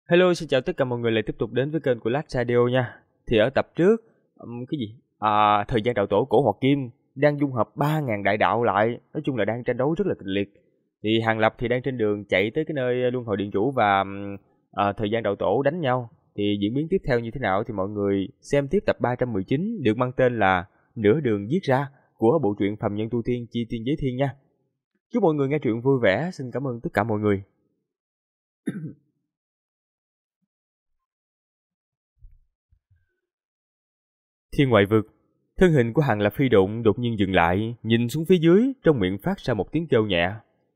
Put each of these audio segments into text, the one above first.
Hello, xin chào tất cả mọi người lại tiếp tục đến với kênh của Last Radio nha. Thì ở tập trước, cái gì? Thời gian đạo tổ cổ Hoặc Kim đang dung hợp 3.000 đại đạo lại, nói chung là đang tranh đấu rất là kịch liệt. Thì Hàng Lập thì đang trên đường chạy tới cái nơi Luân Hồi Điện Chủ và thời gian đạo tổ đánh nhau. Thì diễn biến tiếp theo như thế nào thì mọi người xem tiếp tập 319 được mang tên là Nửa Đường Giết Ra của bộ truyện Phàm Nhân Tu Tiên Chi Tiên Giới Thiên nha. Chúc mọi người nghe truyện vui vẻ, xin cảm ơn tất cả mọi người. Thiên ngoại vực, thân hình của Hàng Lập phi độn đột nhiên dừng lại, nhìn xuống phía dưới, trong miệng phát ra một tiếng kêu nhẹ.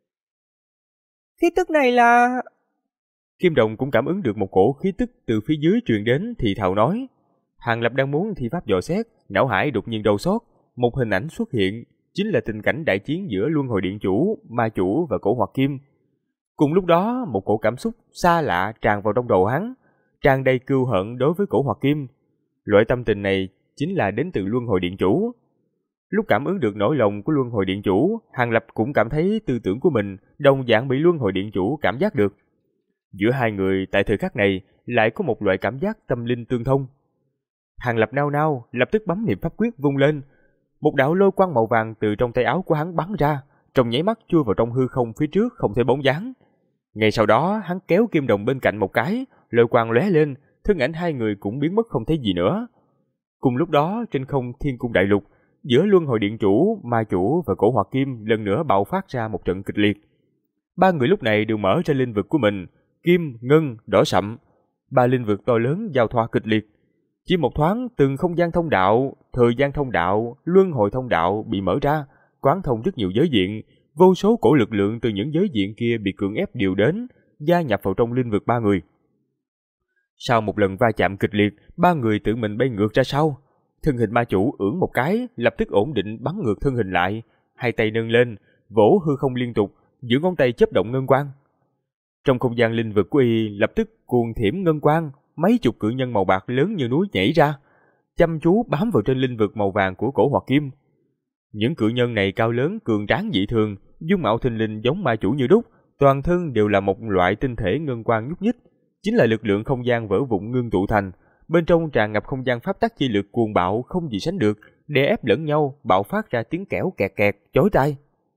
Khí tức này là... Kim Đồng cũng cảm ứng được một cổ khí tức từ phía dưới truyền đến thì thào nói. Hàng Lập đang muốn thi pháp dò xét, não hải đột nhiên đau xót, một hình ảnh xuất hiện, chính là tình cảnh đại chiến giữa Luân Hồi Điện Chủ, Ma Chủ và cổ Hoặc Kim. Cùng lúc đó, một cổ cảm xúc xa lạ tràn vào trong đầu hắn, tràn đầy cừu hận đối với cổ Hoặc Kim. Loại tâm tình này chính là đến từ Luân Hồi Điện Chủ. Lúc cảm ứng được nỗi lòng của Luân Hồi Điện Chủ, Hàng Lập cũng cảm thấy tư tưởng của mình đồng dạng bị Luân Hồi Điện Chủ cảm giác được. Giữa hai người tại thời khắc này lại có một loại cảm giác tâm linh tương thông. Hàng Lập nao nao, lập tức bấm niệm pháp quyết vung lên. Một đạo lôi quang màu vàng từ trong tay áo của hắn bắn ra, trong nháy mắt chui vào trong hư không phía trước không thấy bóng dáng. Ngay sau đó, hắn kéo Kim Đồng bên cạnh một cái, lôi quang lóe lên, thân ảnh hai người cũng biến mất không thấy gì nữa. Cùng lúc đó, trên không Thiên Cung Đại Lục, giữa Luân Hồi Điện Chủ, Ma Chủ và cổ Hoặc Kim lần nữa bạo phát ra một trận kịch liệt. Ba người lúc này đều mở ra linh vực của mình, kim, ngân, đỏ sậm. Ba linh vực to lớn giao thoa kịch liệt. Chỉ một thoáng, từng không gian thông đạo, thời gian thông đạo, luân hồi thông đạo bị mở ra, quán thông rất nhiều giới diện. Vô số cổ lực lượng từ những giới diện kia bị cưỡng ép điều đến, gia nhập vào trong linh vực ba người. Sau một lần va chạm kịch liệt, ba người tự mình bay ngược ra sau. Thân hình Ma Chủ ưỡn một cái, lập tức ổn định bắn ngược thân hình lại, hai tay nâng lên, vỗ hư không liên tục, giữa ngón tay chớp động ngân quang. Trong không gian linh vực của y lập tức cuồng thiểm ngân quang, mấy chục cự nhân màu bạc lớn như núi nhảy ra, chăm chú bám vào trên linh vực màu vàng của cổ Hoặc Kim. Những cự nhân này cao lớn cường tráng dị thường, dung mạo thình lình giống Ma Chủ như đúc, toàn thân đều là một loại tinh thể ngân quang nhúc nhích, chính là lực lượng không gian vỡ vụn ngưng tụ thành, bên trong tràn ngập không gian pháp tắc chi lực cuồng bạo không gì sánh được, đè ép lẫn nhau, bạo phát ra tiếng kẽo kẹt kẹt chói tai.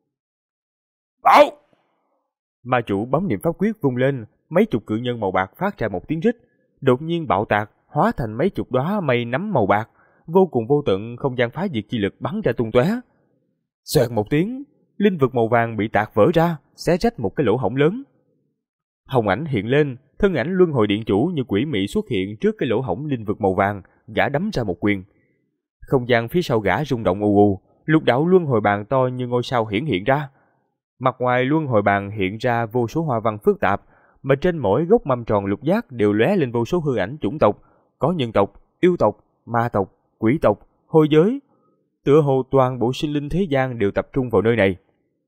Bạo! Ma Chủ bấm niệm pháp quyết vung lên, mấy chục cự nhân màu bạc phát ra một tiếng rít, đột nhiên bạo tạc, hóa thành mấy chục đóa mây nấm màu bạc, vô cùng vô tận không gian phá diệt chi lực bắn ra tung tóe. Xoẹt một tiếng, linh vực màu vàng bị tạc vỡ ra, xé rách một cái lỗ hổng lớn. Hồng ảnh hiện lên, thân ảnh Luân Hồi Điện Chủ như quỷ mị xuất hiện trước cái lỗ hổng linh vực màu vàng, gã đấm ra một quyền. Không gian phía sau gã rung động ù ù, lục đạo luân hồi bàn to như ngôi sao hiển hiện ra. Mặt ngoài luân hồi bàn hiện ra vô số hoa văn phức tạp, mà trên mỗi gốc mâm tròn lục giác đều lóe lên vô số hư ảnh chủng tộc, có nhân tộc, yêu tộc, ma tộc, quỷ tộc, hôi giới. Tựa hồ toàn bộ sinh linh thế gian đều tập trung vào nơi này.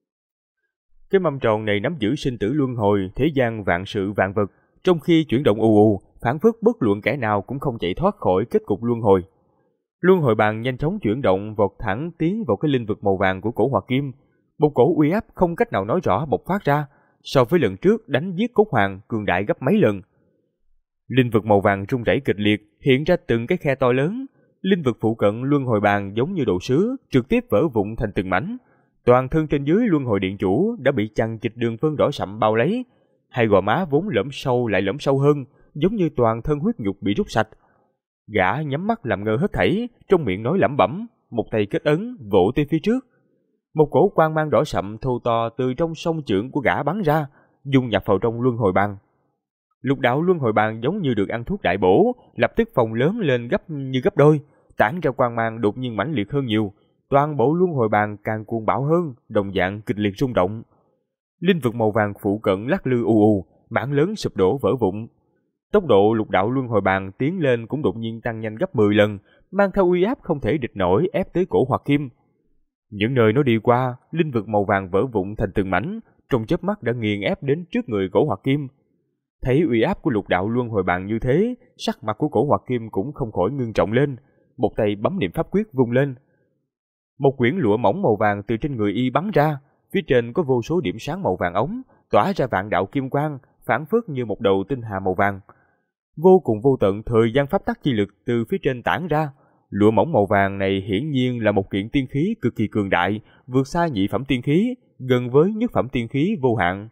Cái mâm tròn này nắm giữ sinh tử luân hồi, thế gian vạn sự vạn vật, trong khi chuyển động ù ù, phản phất bất luận kẻ nào cũng không chạy thoát khỏi kết cục luân hồi. Luân hồi bàn nhanh chóng chuyển động vọt thẳng tiến vào cái linh vực màu vàng của cổ Hoặc Kim. Một cổ uy áp không cách nào nói rõ bộc phát ra, so với lần trước đánh giết cốt hoàng cường đại gấp mấy lần. Linh vực màu vàng rung rẩy kịch liệt, hiện ra từng cái khe to lớn. Linh vực phụ cận luân hồi bàn giống như đồ sứ, trực tiếp vỡ vụn thành từng mảnh. Toàn thân trên dưới Luân Hồi Điện Chủ đã bị chằng chịt đường vân đỏ sậm bao lấy, hai gò má vốn lõm sâu lại lõm sâu hơn, giống như toàn thân huyết nhục bị rút sạch. Gã nhắm mắt làm ngơ hết thảy, trong miệng nói lẩm bẩm, một tay kết ấn vỗ tới phía trước. Một cổ quang mang đỏ sậm thô to từ trong song chưởng của gã bắn ra, dung nhập vào trong luân hồi bàn. Lục đạo luân hồi bàn giống như được ăn thuốc đại bổ, lập tức phồng lớn lên gấp đôi, tản ra quang mang đột nhiên mãnh liệt hơn nhiều. Toàn bộ luân hồi bàn càng cuồng bạo hơn, đồng dạng kịch liệt rung động. Linh vực màu vàng phụ cận lắc lư ù ù, mảng lớn sụp đổ vỡ vụn. Tốc độ lục đạo luân hồi bàn tiến lên cũng đột nhiên tăng nhanh gấp 10 lần, mang theo uy áp không thể địch nổi ép tới cổ Hoặc Kim. Những nơi nó đi qua, linh vực màu vàng vỡ vụn thành từng mảnh, trong chớp mắt đã nghiền ép đến trước người cổ Hoặc Kim. Thấy uy áp của lục đạo luân hồi bàn như thế, sắc mặt của cổ Hoặc Kim cũng không khỏi ngưng trọng lên, một tay bấm niệm pháp quyết vung lên. Một quyển lụa mỏng màu vàng từ trên người y bắn ra, phía trên có vô số điểm sáng màu vàng ống, tỏa ra vạn đạo kim quang, phản phất như một đầu tinh hà màu vàng, Vô cùng vô tận thời gian pháp tắc chi lực từ phía trên tản ra. Lụa mỏng màu vàng này hiển nhiên là một kiện tiên khí cực kỳ cường đại, vượt xa nhị phẩm tiên khí, gần với nhất phẩm tiên khí vô hạn.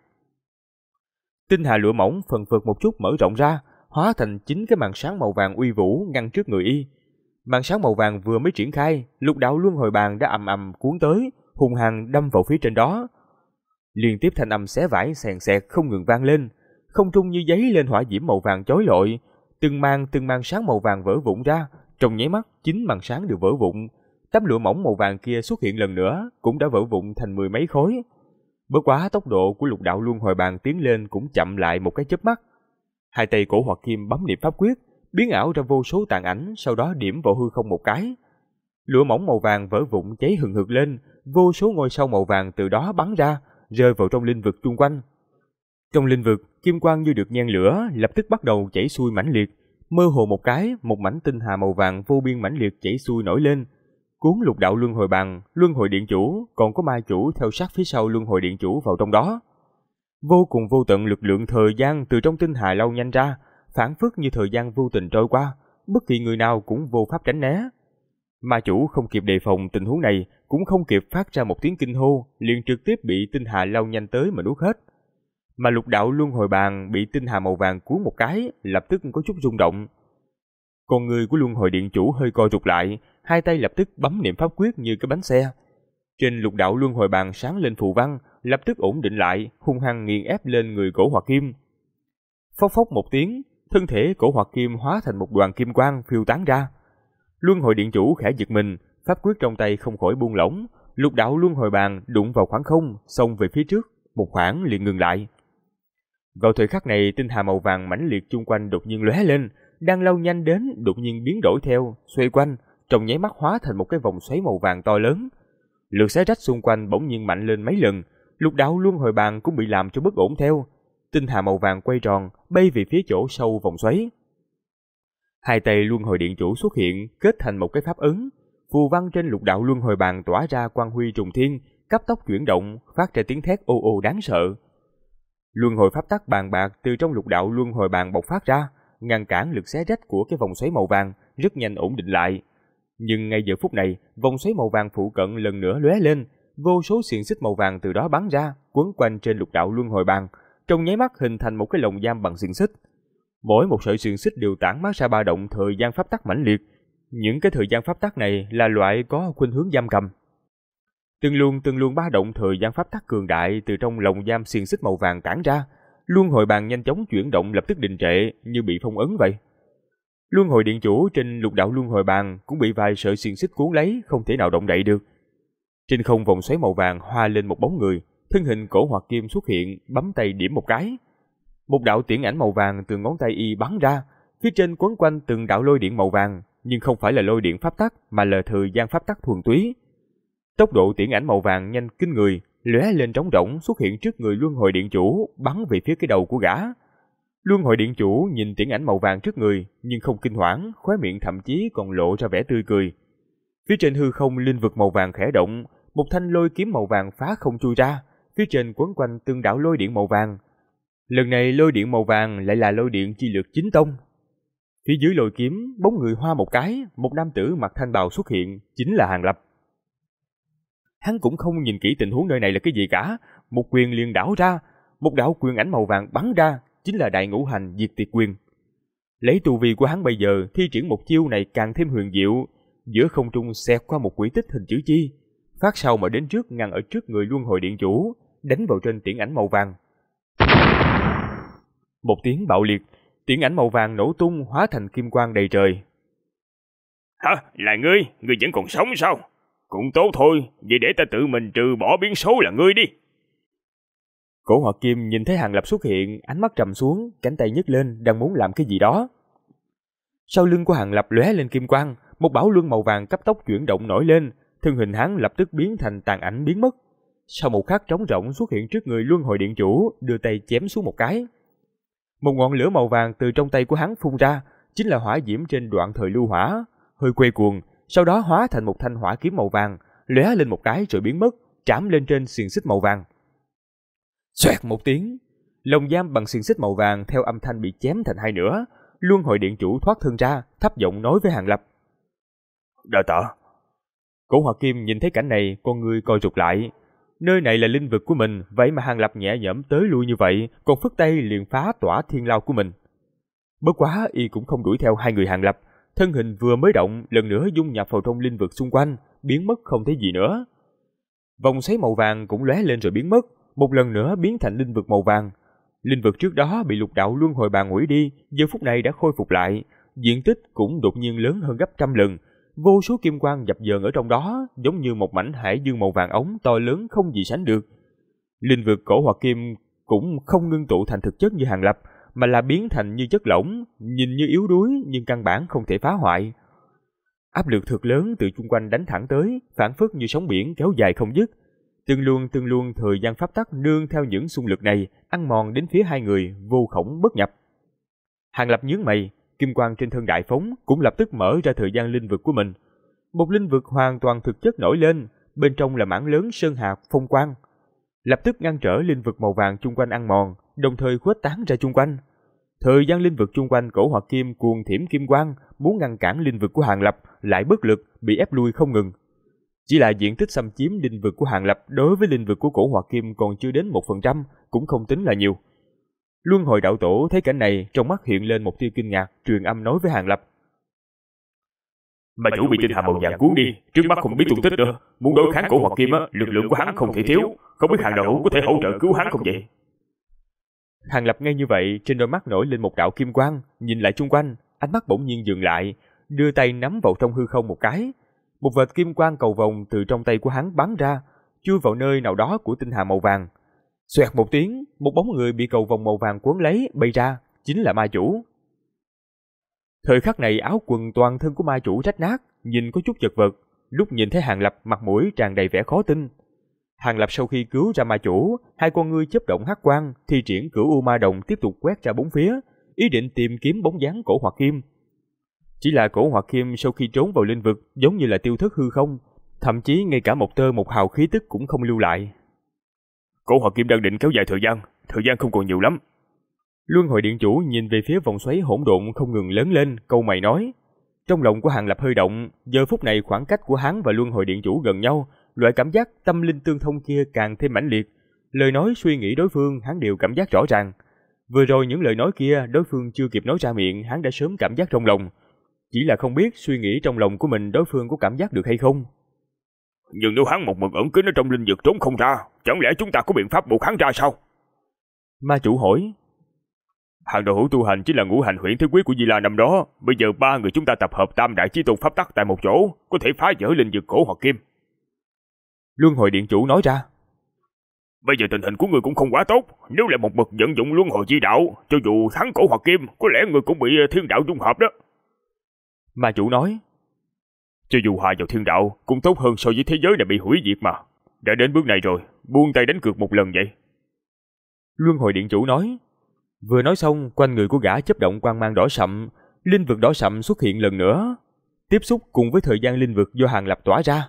Tinh hà lụa mỏng phần phật một chút mở rộng ra, hóa thành 9 cái màn sáng màu vàng uy vũ ngăn trước người y. Màn sáng màu vàng vừa mới triển khai, lục đạo luân hồi bàn đã ầm ầm cuốn tới, hung hăng đâm vào phía trên đó. Liên tiếp thanh âm xé vải xèn xẹt không ngừng vang lên, không trung như giấy lên hỏa diễm màu vàng chói lọi, từng màn sáng màu vàng vỡ vụn ra, trong nháy mắt 9 màn sáng đều vỡ vụn. Tấm lụa mỏng màu vàng kia xuất hiện lần nữa, cũng đã vỡ vụn thành 10 mấy khối. Bất quá tốc độ của lục đạo luân hồi bàn tiến lên cũng chậm lại một cái chớp mắt. Hai tay Cổ Hoạt Kim bấm niệm pháp quyết, biến ảo ra vô số tàn ảnh, sau đó điểm vào hư không một cái. Lụa mỏng màu vàng vỡ vụn cháy hừng hực lên, vô số ngôi sao màu vàng từ đó bắn ra, rơi vào trong linh vực chung quanh. Trong linh vực, kim quang như được nhen lửa, lập tức bắt đầu chảy xuôi mãnh liệt. Mơ hồ một cái, một mảnh tinh hà màu vàng vô biên mãnh liệt chảy xuôi nổi lên, cuốn lục đạo luân hồi bàn, luân hồi điện chủ, còn có ma chủ theo sát phía sau luân hồi điện chủ vào trong đó. Vô cùng vô tận lực lượng thời gian từ trong tinh hà lao nhanh ra, phản phất như thời gian vô tình trôi qua, bất kỳ người nào cũng vô pháp tránh né. Ma chủ không kịp đề phòng tình huống này, cũng không kịp phát ra một tiếng kinh hô, liền trực tiếp bị tinh hà lao nhanh tới mà nuốt hết. Mà lục đạo luân hồi bàn bị tinh hà màu vàng cuốn một cái, lập tức có chút rung động. Con người của luân hồi điện chủ hơi co rụt lại, hai tay lập tức bấm niệm pháp quyết như cái bánh xe. Trên lục đạo luân hồi bàn sáng lên phù văn, lập tức ổn định lại, hung hăng nghiền ép lên người Cổ Hoạt Kim. Phốc phốc một tiếng, thân thể Cổ Hoạt Kim hóa thành một đoàn kim quang phiêu tán ra. Luân hồi điện chủ khẽ giật mình, pháp quyết trong tay không khỏi buông lỏng, lục đạo luân hồi bàn đụng vào khoảng không, xông về phía trước, một khoảng liền ngừng lại. Vào thời khắc này, tinh hà màu vàng mãnh liệt chung quanh đột nhiên lóe lên, đang lao nhanh đến đột nhiên biến đổi theo, xoay quanh, trong nháy mắt hóa thành một cái vòng xoáy màu vàng to lớn. Lực xé rách xung quanh bỗng nhiên mạnh lên mấy lần, lục đạo luân hồi bàn cũng bị làm cho bất ổn theo. Tinh hà màu vàng quay tròn, bay về phía chỗ sâu vòng xoáy. Hai tay luân hồi điện chủ xuất hiện, kết thành một cái pháp ấn. Phù văn trên lục đạo luân hồi bàn tỏa ra quang huy trùng thiên, cấp tốc chuyển động, phát ra tiếng thét ô ô đáng sợ. Luân hồi pháp tắc bàn bạc từ trong lục đạo luân hồi bàn bộc phát ra, ngăn cản lực xé rách của cái vòng xoáy màu vàng, rất nhanh ổn định lại. Nhưng ngay giờ phút này, vòng xoáy màu vàng phụ cận lần nữa lóe lên, vô số xiềng xích màu vàng từ đó bắn ra, quấn quanh trên lục đạo luân hồi bàn, trong nháy mắt hình thành một cái lồng giam bằng xiềng xích. Mỗi một sợi xiềng xích đều tản mát ra ba động thời gian pháp tắc mãnh liệt. Những cái thời gian pháp tắc này là loại có khuynh hướng giam cầm. Từng luồng ba động thời gian pháp tắc cường đại từ trong lồng giam xiềng xích màu vàng tản ra, luân hồi bàn nhanh chóng chuyển động lập tức đình trệ như bị phong ấn vậy. Luân hồi điện chủ trên lục đạo luân hồi bàn cũng bị vài sợi xiềng xích cuốn lấy, không thể nào động đậy được. Trên không vòng xoáy màu vàng hoa lên một bóng người, thân hình Cổ Hoạt Kim xuất hiện, bấm tay điểm một cái. Một đạo tiễn ảnh màu vàng từ ngón tay y bắn ra, phía trên quấn quanh từng đạo lôi điện màu vàng, nhưng không phải là lôi điện pháp tắc mà là thời gian pháp tắc thuần túy. Tốc độ tiễn ảnh màu vàng nhanh kinh người, lóe lên trống rỗng xuất hiện trước người luân hồi điện chủ, bắn về phía cái đầu của gã. Luân hồi điện chủ nhìn tiễn ảnh màu vàng trước người, nhưng không kinh hoảng, khóe miệng thậm chí còn lộ ra vẻ tươi cười. Phía trên hư không linh vực màu vàng khẽ động, một thanh lôi kiếm màu vàng phá không chui ra, phía trên quấn quanh từng đạo lôi điện màu vàng. Lần này lôi điện màu vàng lại là lôi điện chi lực chính tông. Phía dưới lôi kiếm, bóng người hoa một cái, một nam tử mặc thanh bào xuất hiện, chính là Hàn Lập. Hắn cũng không nhìn kỹ tình huống nơi này là cái gì cả, một quyền liền đảo ra, một đạo quyền ảnh màu vàng bắn ra, chính là Đại Ngũ Hành Diệt Tuyệt Quyền. Lấy tu vi của hắn bây giờ, thi triển một chiêu này càng thêm huyền diệu, giữa không trung xẹt qua một quỹ tích hình chữ chi, phát sau mà đến trước ngăn ở trước người luân hồi điện chủ, đánh vào trên tiễn ảnh màu vàng. Một tiếng bạo liệt, tiễn ảnh màu vàng nổ tung hóa thành kim quang đầy trời. Hả? Là ngươi vẫn còn sống sao? Cũng tốt thôi, vậy để ta tự mình trừ bỏ biến số là ngươi đi. Cổ Hoạt Kim nhìn thấy Hàn Lập xuất hiện, ánh mắt trầm xuống, cánh tay nhấc lên, đang muốn làm cái gì đó. Sau lưng của Hàn Lập lóe lên kim quang, một bảo luân màu vàng cấp tốc chuyển động nổi lên, thân hình hắn lập tức biến thành tàn ảnh biến mất. Sau một khắc trống rỗng xuất hiện trước người luân hồi điện chủ, đưa tay chém xuống một cái. Một ngọn lửa màu vàng từ trong tay của hắn phun ra, chính là hỏa diễm trên đoạn thời lưu hỏa, hơi quay cuồng, sau đó hóa thành một thanh hỏa kiếm màu vàng, lóe lên một cái rồi biến mất, trảm lên trên xiềng xích màu vàng. Xoẹt một tiếng, lồng giam bằng xiềng xích màu vàng theo âm thanh bị chém thành hai nửa, Luân hồi điện chủ thoát thân ra, thấp giọng nói với Hàng Lập. Đa tạ. Cổ Hoạt Kim nhìn thấy cảnh này, con người co rụt lại. Nơi này là linh vực của mình, vậy mà Hàng Lập nhẹ nhõm tới lui như vậy, còn phất tay liền phá tỏa thiên lao của mình. Bất quá y cũng không đuổi theo hai người Hàng Lập, thân hình vừa mới động, lần nữa dung nhập vào trong linh vực xung quanh, biến mất không thấy gì nữa. Vòng xoáy màu vàng cũng lóe lên rồi biến mất, một lần nữa biến thành linh vực màu vàng. Linh vực trước đó bị lục đạo luân hồi bàn hủy đi, giờ phút này đã khôi phục lại, diện tích cũng đột nhiên lớn hơn gấp trăm lần. Vô số kim quang dập dờn ở trong đó, giống như một mảnh hải dương màu vàng ống to lớn không gì sánh được. Linh vực cổ Hoạt Kim cũng không ngưng tụ thành thực chất như Hàng Lập, mà là biến thành như chất lỏng, nhìn như yếu đuối nhưng căn bản không thể phá hoại. Áp lực thực lớn từ chung quanh đánh thẳng tới, phảng phất như sóng biển kéo dài không dứt. Từng luồng thời gian pháp tắc nương theo những xung lực này, ăn mòn đến phía hai người, vô khổng bất nhập. Hàng Lập nhướng mày, kim quang trên thân đại phóng cũng lập tức mở ra thời gian linh vực của mình. Một linh vực hoàn toàn thực chất nổi lên, bên trong là mảng lớn sơn hạt phong quang, lập tức ngăn trở linh vực màu vàng chung quanh ăn mòn, đồng thời khuếch tán ra chung quanh. Thời gian linh vực chung quanh cổ Hoạt Kim cuồng thiểm kim quang, muốn ngăn cản linh vực của Hàng Lập, lại bất lực, bị ép lui không ngừng. Chỉ là diện tích xâm chiếm linh vực của Hàng Lập đối với linh vực của cổ Hoạt Kim còn chưa đến 1%, cũng không tính là nhiều. Luân hồi đạo tổ thấy cảnh này, trong mắt hiện lên một tia kinh ngạc, truyền âm nói với Hàng Lập. Mà chủ bị tinh hà màu vàng cuốn đi, trước mắt không biết tung tích nữa. Muốn đối kháng cổ Hoạt Kim, lực lượng của hắn không thể thiếu. Không biết Hàng đạo hữu có thể hỗ trợ cứu hắn không vậy? Hàng Lập nghe như vậy, trên đôi mắt nổi lên một đạo kim quang, nhìn lại chung quanh, ánh mắt bỗng nhiên dừng lại, đưa tay nắm vào trong hư không một cái. Một vệt kim quang cầu vồng từ trong tay của hắn bắn ra, chui vào nơi nào đó của tinh hà màu vàng. Xoẹt một tiếng, một bóng người bị cầu vồng màu vàng cuốn lấy, bay ra, chính là ma chủ. Thời khắc này áo quần toàn thân của ma chủ rách nát, nhìn có chút chật vật, lúc nhìn thấy Hàng Lập mặt mũi tràn đầy vẻ khó tin. Hàng Lập sau khi cứu ra ma chủ, hai con ngươi chớp động hắc quang, thi triển Cửu U Ma Đồng tiếp tục quét ra bốn phía, ý định tìm kiếm bóng dáng cổ Hoạt Kim. Chỉ là cổ Hoạt Kim sau khi trốn vào linh vực giống như là tiêu thất hư không, thậm chí ngay cả một tơ một hào khí tức cũng không lưu lại. Cổ Hoạt Kim đang định kéo dài thời gian không còn nhiều lắm. Luân hồi điện chủ nhìn về phía vòng xoáy hỗn độn không ngừng lớn lên, câu mày nói. Trong lòng của Hàng Lập hơi động, giờ phút này khoảng cách của hắn và luân hồi điện chủ gần nhau, loại cảm giác tâm linh tương thông kia càng thêm mãnh liệt. Lời nói suy nghĩ đối phương hắn đều cảm giác rõ ràng. Vừa rồi những lời nói kia đối phương chưa kịp nói ra miệng, hắn đã sớm cảm giác trong lòng. Chỉ là không biết suy nghĩ trong lòng của mình đối phương có cảm giác được hay không. Nhưng nếu hắn một mực ẩn kín ở trong linh vực trốn không ra, chẳng lẽ chúng ta có biện pháp buộc hắn ra sao? Ma chủ hỏi. Hàng đạo hữu tu hành chính là ngũ hành huyễn thế quyết của Di La năm đó, bây giờ ba người chúng ta tập hợp tam đại chí tôn pháp tắc tại một chỗ, có thể phá vỡ linh vực cổ Hoạt Kim. Luân hồi điện chủ nói ra. Bây giờ tình hình của người cũng không quá tốt, nếu lại một mực vận dụng luân hồi chi đạo, cho dù thắng cổ Hoạt Kim, có lẽ người cũng bị thiên đạo dung hợp đó. Ma chủ nói. Cho dù hòa vào thiên đạo, cũng tốt hơn so với thế giới này bị hủy diệt mà. Đã đến bước này rồi, buông tay đánh cược một lần vậy. Luân hồi điện chủ nói. Vừa nói xong, quanh người của gã chớp động quang mang đỏ sậm, linh vực đỏ sậm xuất hiện lần nữa, tiếp xúc cùng với thời gian linh vực do Hàng Lập tỏa ra.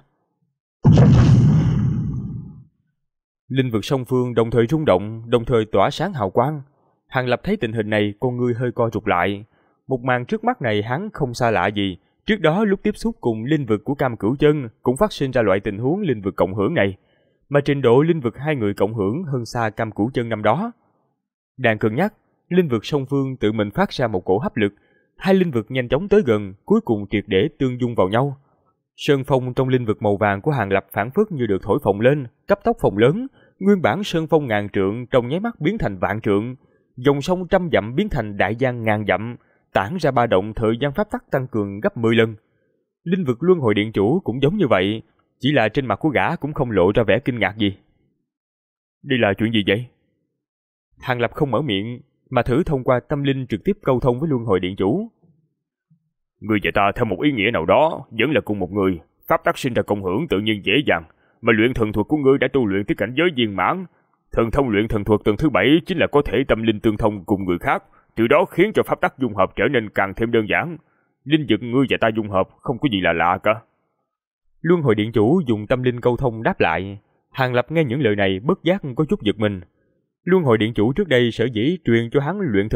Linh vực song phương đồng thời rung động, đồng thời tỏa sáng hào quang. Hàng Lập thấy tình hình này, con người hơi co rụt lại. Một màn trước mắt này hắn không xa lạ gì. Trước đó lúc tiếp xúc cùng linh vực của Cam Cửu Chân cũng phát sinh ra loại tình huống linh vực cộng hưởng này, mà trình độ linh vực hai người cộng hưởng hơn xa Cam Cửu Chân năm đó. Đang cân nhắc, linh vực song phương tự mình phát ra một cổ hấp lực, hai linh vực nhanh chóng tới gần, cuối cùng triệt để tương dung vào nhau. Sơn phong trong linh vực màu vàng của Hàng Lập phảng phất như được thổi phồng lên, cấp tốc phồng lớn, nguyên bản sơn phong ngàn trượng trong nháy mắt biến thành vạn trượng, dòng sông trăm dặm biến thành đại giang ngàn dặm, tản ra ba động thời gian pháp tắc tăng cường gấp 10 lần. Linh vực luân hồi điện chủ cũng giống như vậy, chỉ là trên mặt của gã cũng không lộ ra vẻ kinh ngạc gì. Đây là chuyện gì vậy? Hàng Lập không mở miệng, mà thử thông qua tâm linh trực tiếp câu thông với luân hồi điện chủ. Người và ta theo một ý nghĩa nào đó vẫn là cùng một người, pháp tắc sinh ra cộng hưởng tự nhiên dễ dàng, mà luyện thần thuật của ngươi đã tu luyện tới cảnh giới viên mãn. Thần thông luyện thần thuật tầng thứ 7 chính là có thể tâm linh tương thông cùng người khác, từ đó khiến cho pháp tắc dung hợp trở nên càng thêm đơn giản. Linh vực ngươi và ta dung hợp không có gì là lạ cả. Luân hồi điện chủ dùng tâm linh câu thông đáp lại. Hàng Lập nghe những lời này bất giác có chút giật mình. Luân hồi điện chủ trước đây sở dĩ truyền cho hắn luyện thần thuật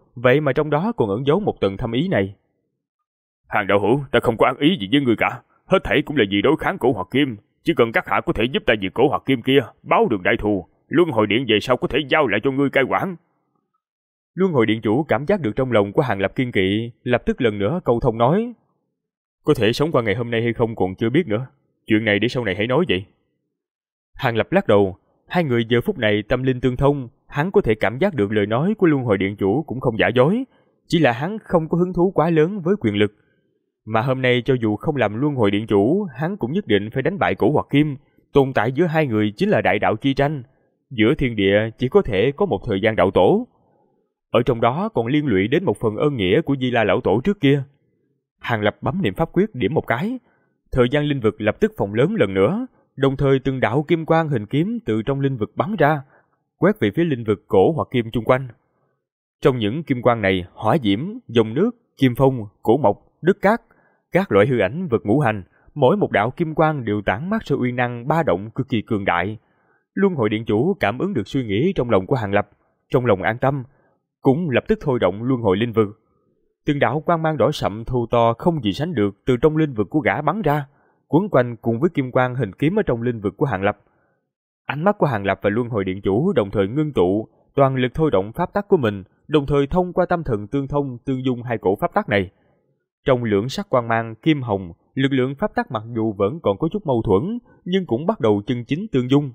vậy mà trong đó còn ẩn giấu một tầng thâm ý này. Hàng đạo hữu, ta không có ác ý gì với ngươi cả, hết thảy cũng là vì đối kháng cổ Hoặc Kim, chỉ cần các hạ có thể giúp ta diệt cổ Hoặc Kim kia, báo được đại thù, Luân Hồi Điện về sau có thể giao lại cho ngươi cai quản. Luân Hồi Điện chủ cảm giác được trong lòng của Hàng Lập kiên kỵ, lập tức lần nữa câu thông nói: có thể sống qua ngày hôm nay hay không còn chưa biết nữa, chuyện này để sau này hãy nói vậy. Hàng Lập lắc đầu, hai người giờ phút này tâm linh tương thông, hắn có thể cảm giác được lời nói của Luân Hồi Điện chủ cũng không giả dối, chỉ là hắn không có hứng thú quá lớn với quyền lực. Mà hôm nay cho dù không làm Luân Hồi Điện chủ, hắn cũng nhất định phải đánh bại cổ Hoặc Kim, tồn tại giữa hai người chính là đại đạo chi tranh, giữa thiên địa chỉ có thể có một thời gian đạo tổ. Ở trong đó còn liên lụy đến một phần ơn nghĩa của Di La lão tổ trước kia. Hàng Lập bấm niệm pháp quyết điểm một cái, thời gian linh vực lập tức phồng lớn lần nữa, đồng thời từng đạo kim quang hình kiếm từ trong linh vực bắn ra, quét về phía linh vực cổ Hoặc Kim chung quanh. Trong những kim quang này, hỏa diễm, dòng nước, kim phong, cổ mộc, đất cát, các loại hư ảnh vật ngũ hành, mỗi một đạo kim quang đều tản mát ra uy năng ba động cực kỳ cường đại. Luân Hồi Điện chủ cảm ứng được suy nghĩ trong lòng của Hàng Lập, trong lòng an tâm, cũng lập tức thôi động luân hồi linh vực. Từng đạo quang mang đỏ sậm thô to không gì sánh được từ trong linh vực của gã bắn ra, quấn quanh cùng với kim quang hình kiếm ở trong linh vực của Hàng Lập. Ánh mắt của Hàng Lập và Luân Hồi Điện chủ đồng thời ngưng tụ, toàn lực thôi động pháp tắc của mình, đồng thời thông qua tâm thần tương thông tương dung hai cổ pháp tắc này. Trong lưỡng sắc quang mang kim hồng, lực lượng pháp tắc mặc dù vẫn còn có chút mâu thuẫn, nhưng cũng bắt đầu chân chính tương dung.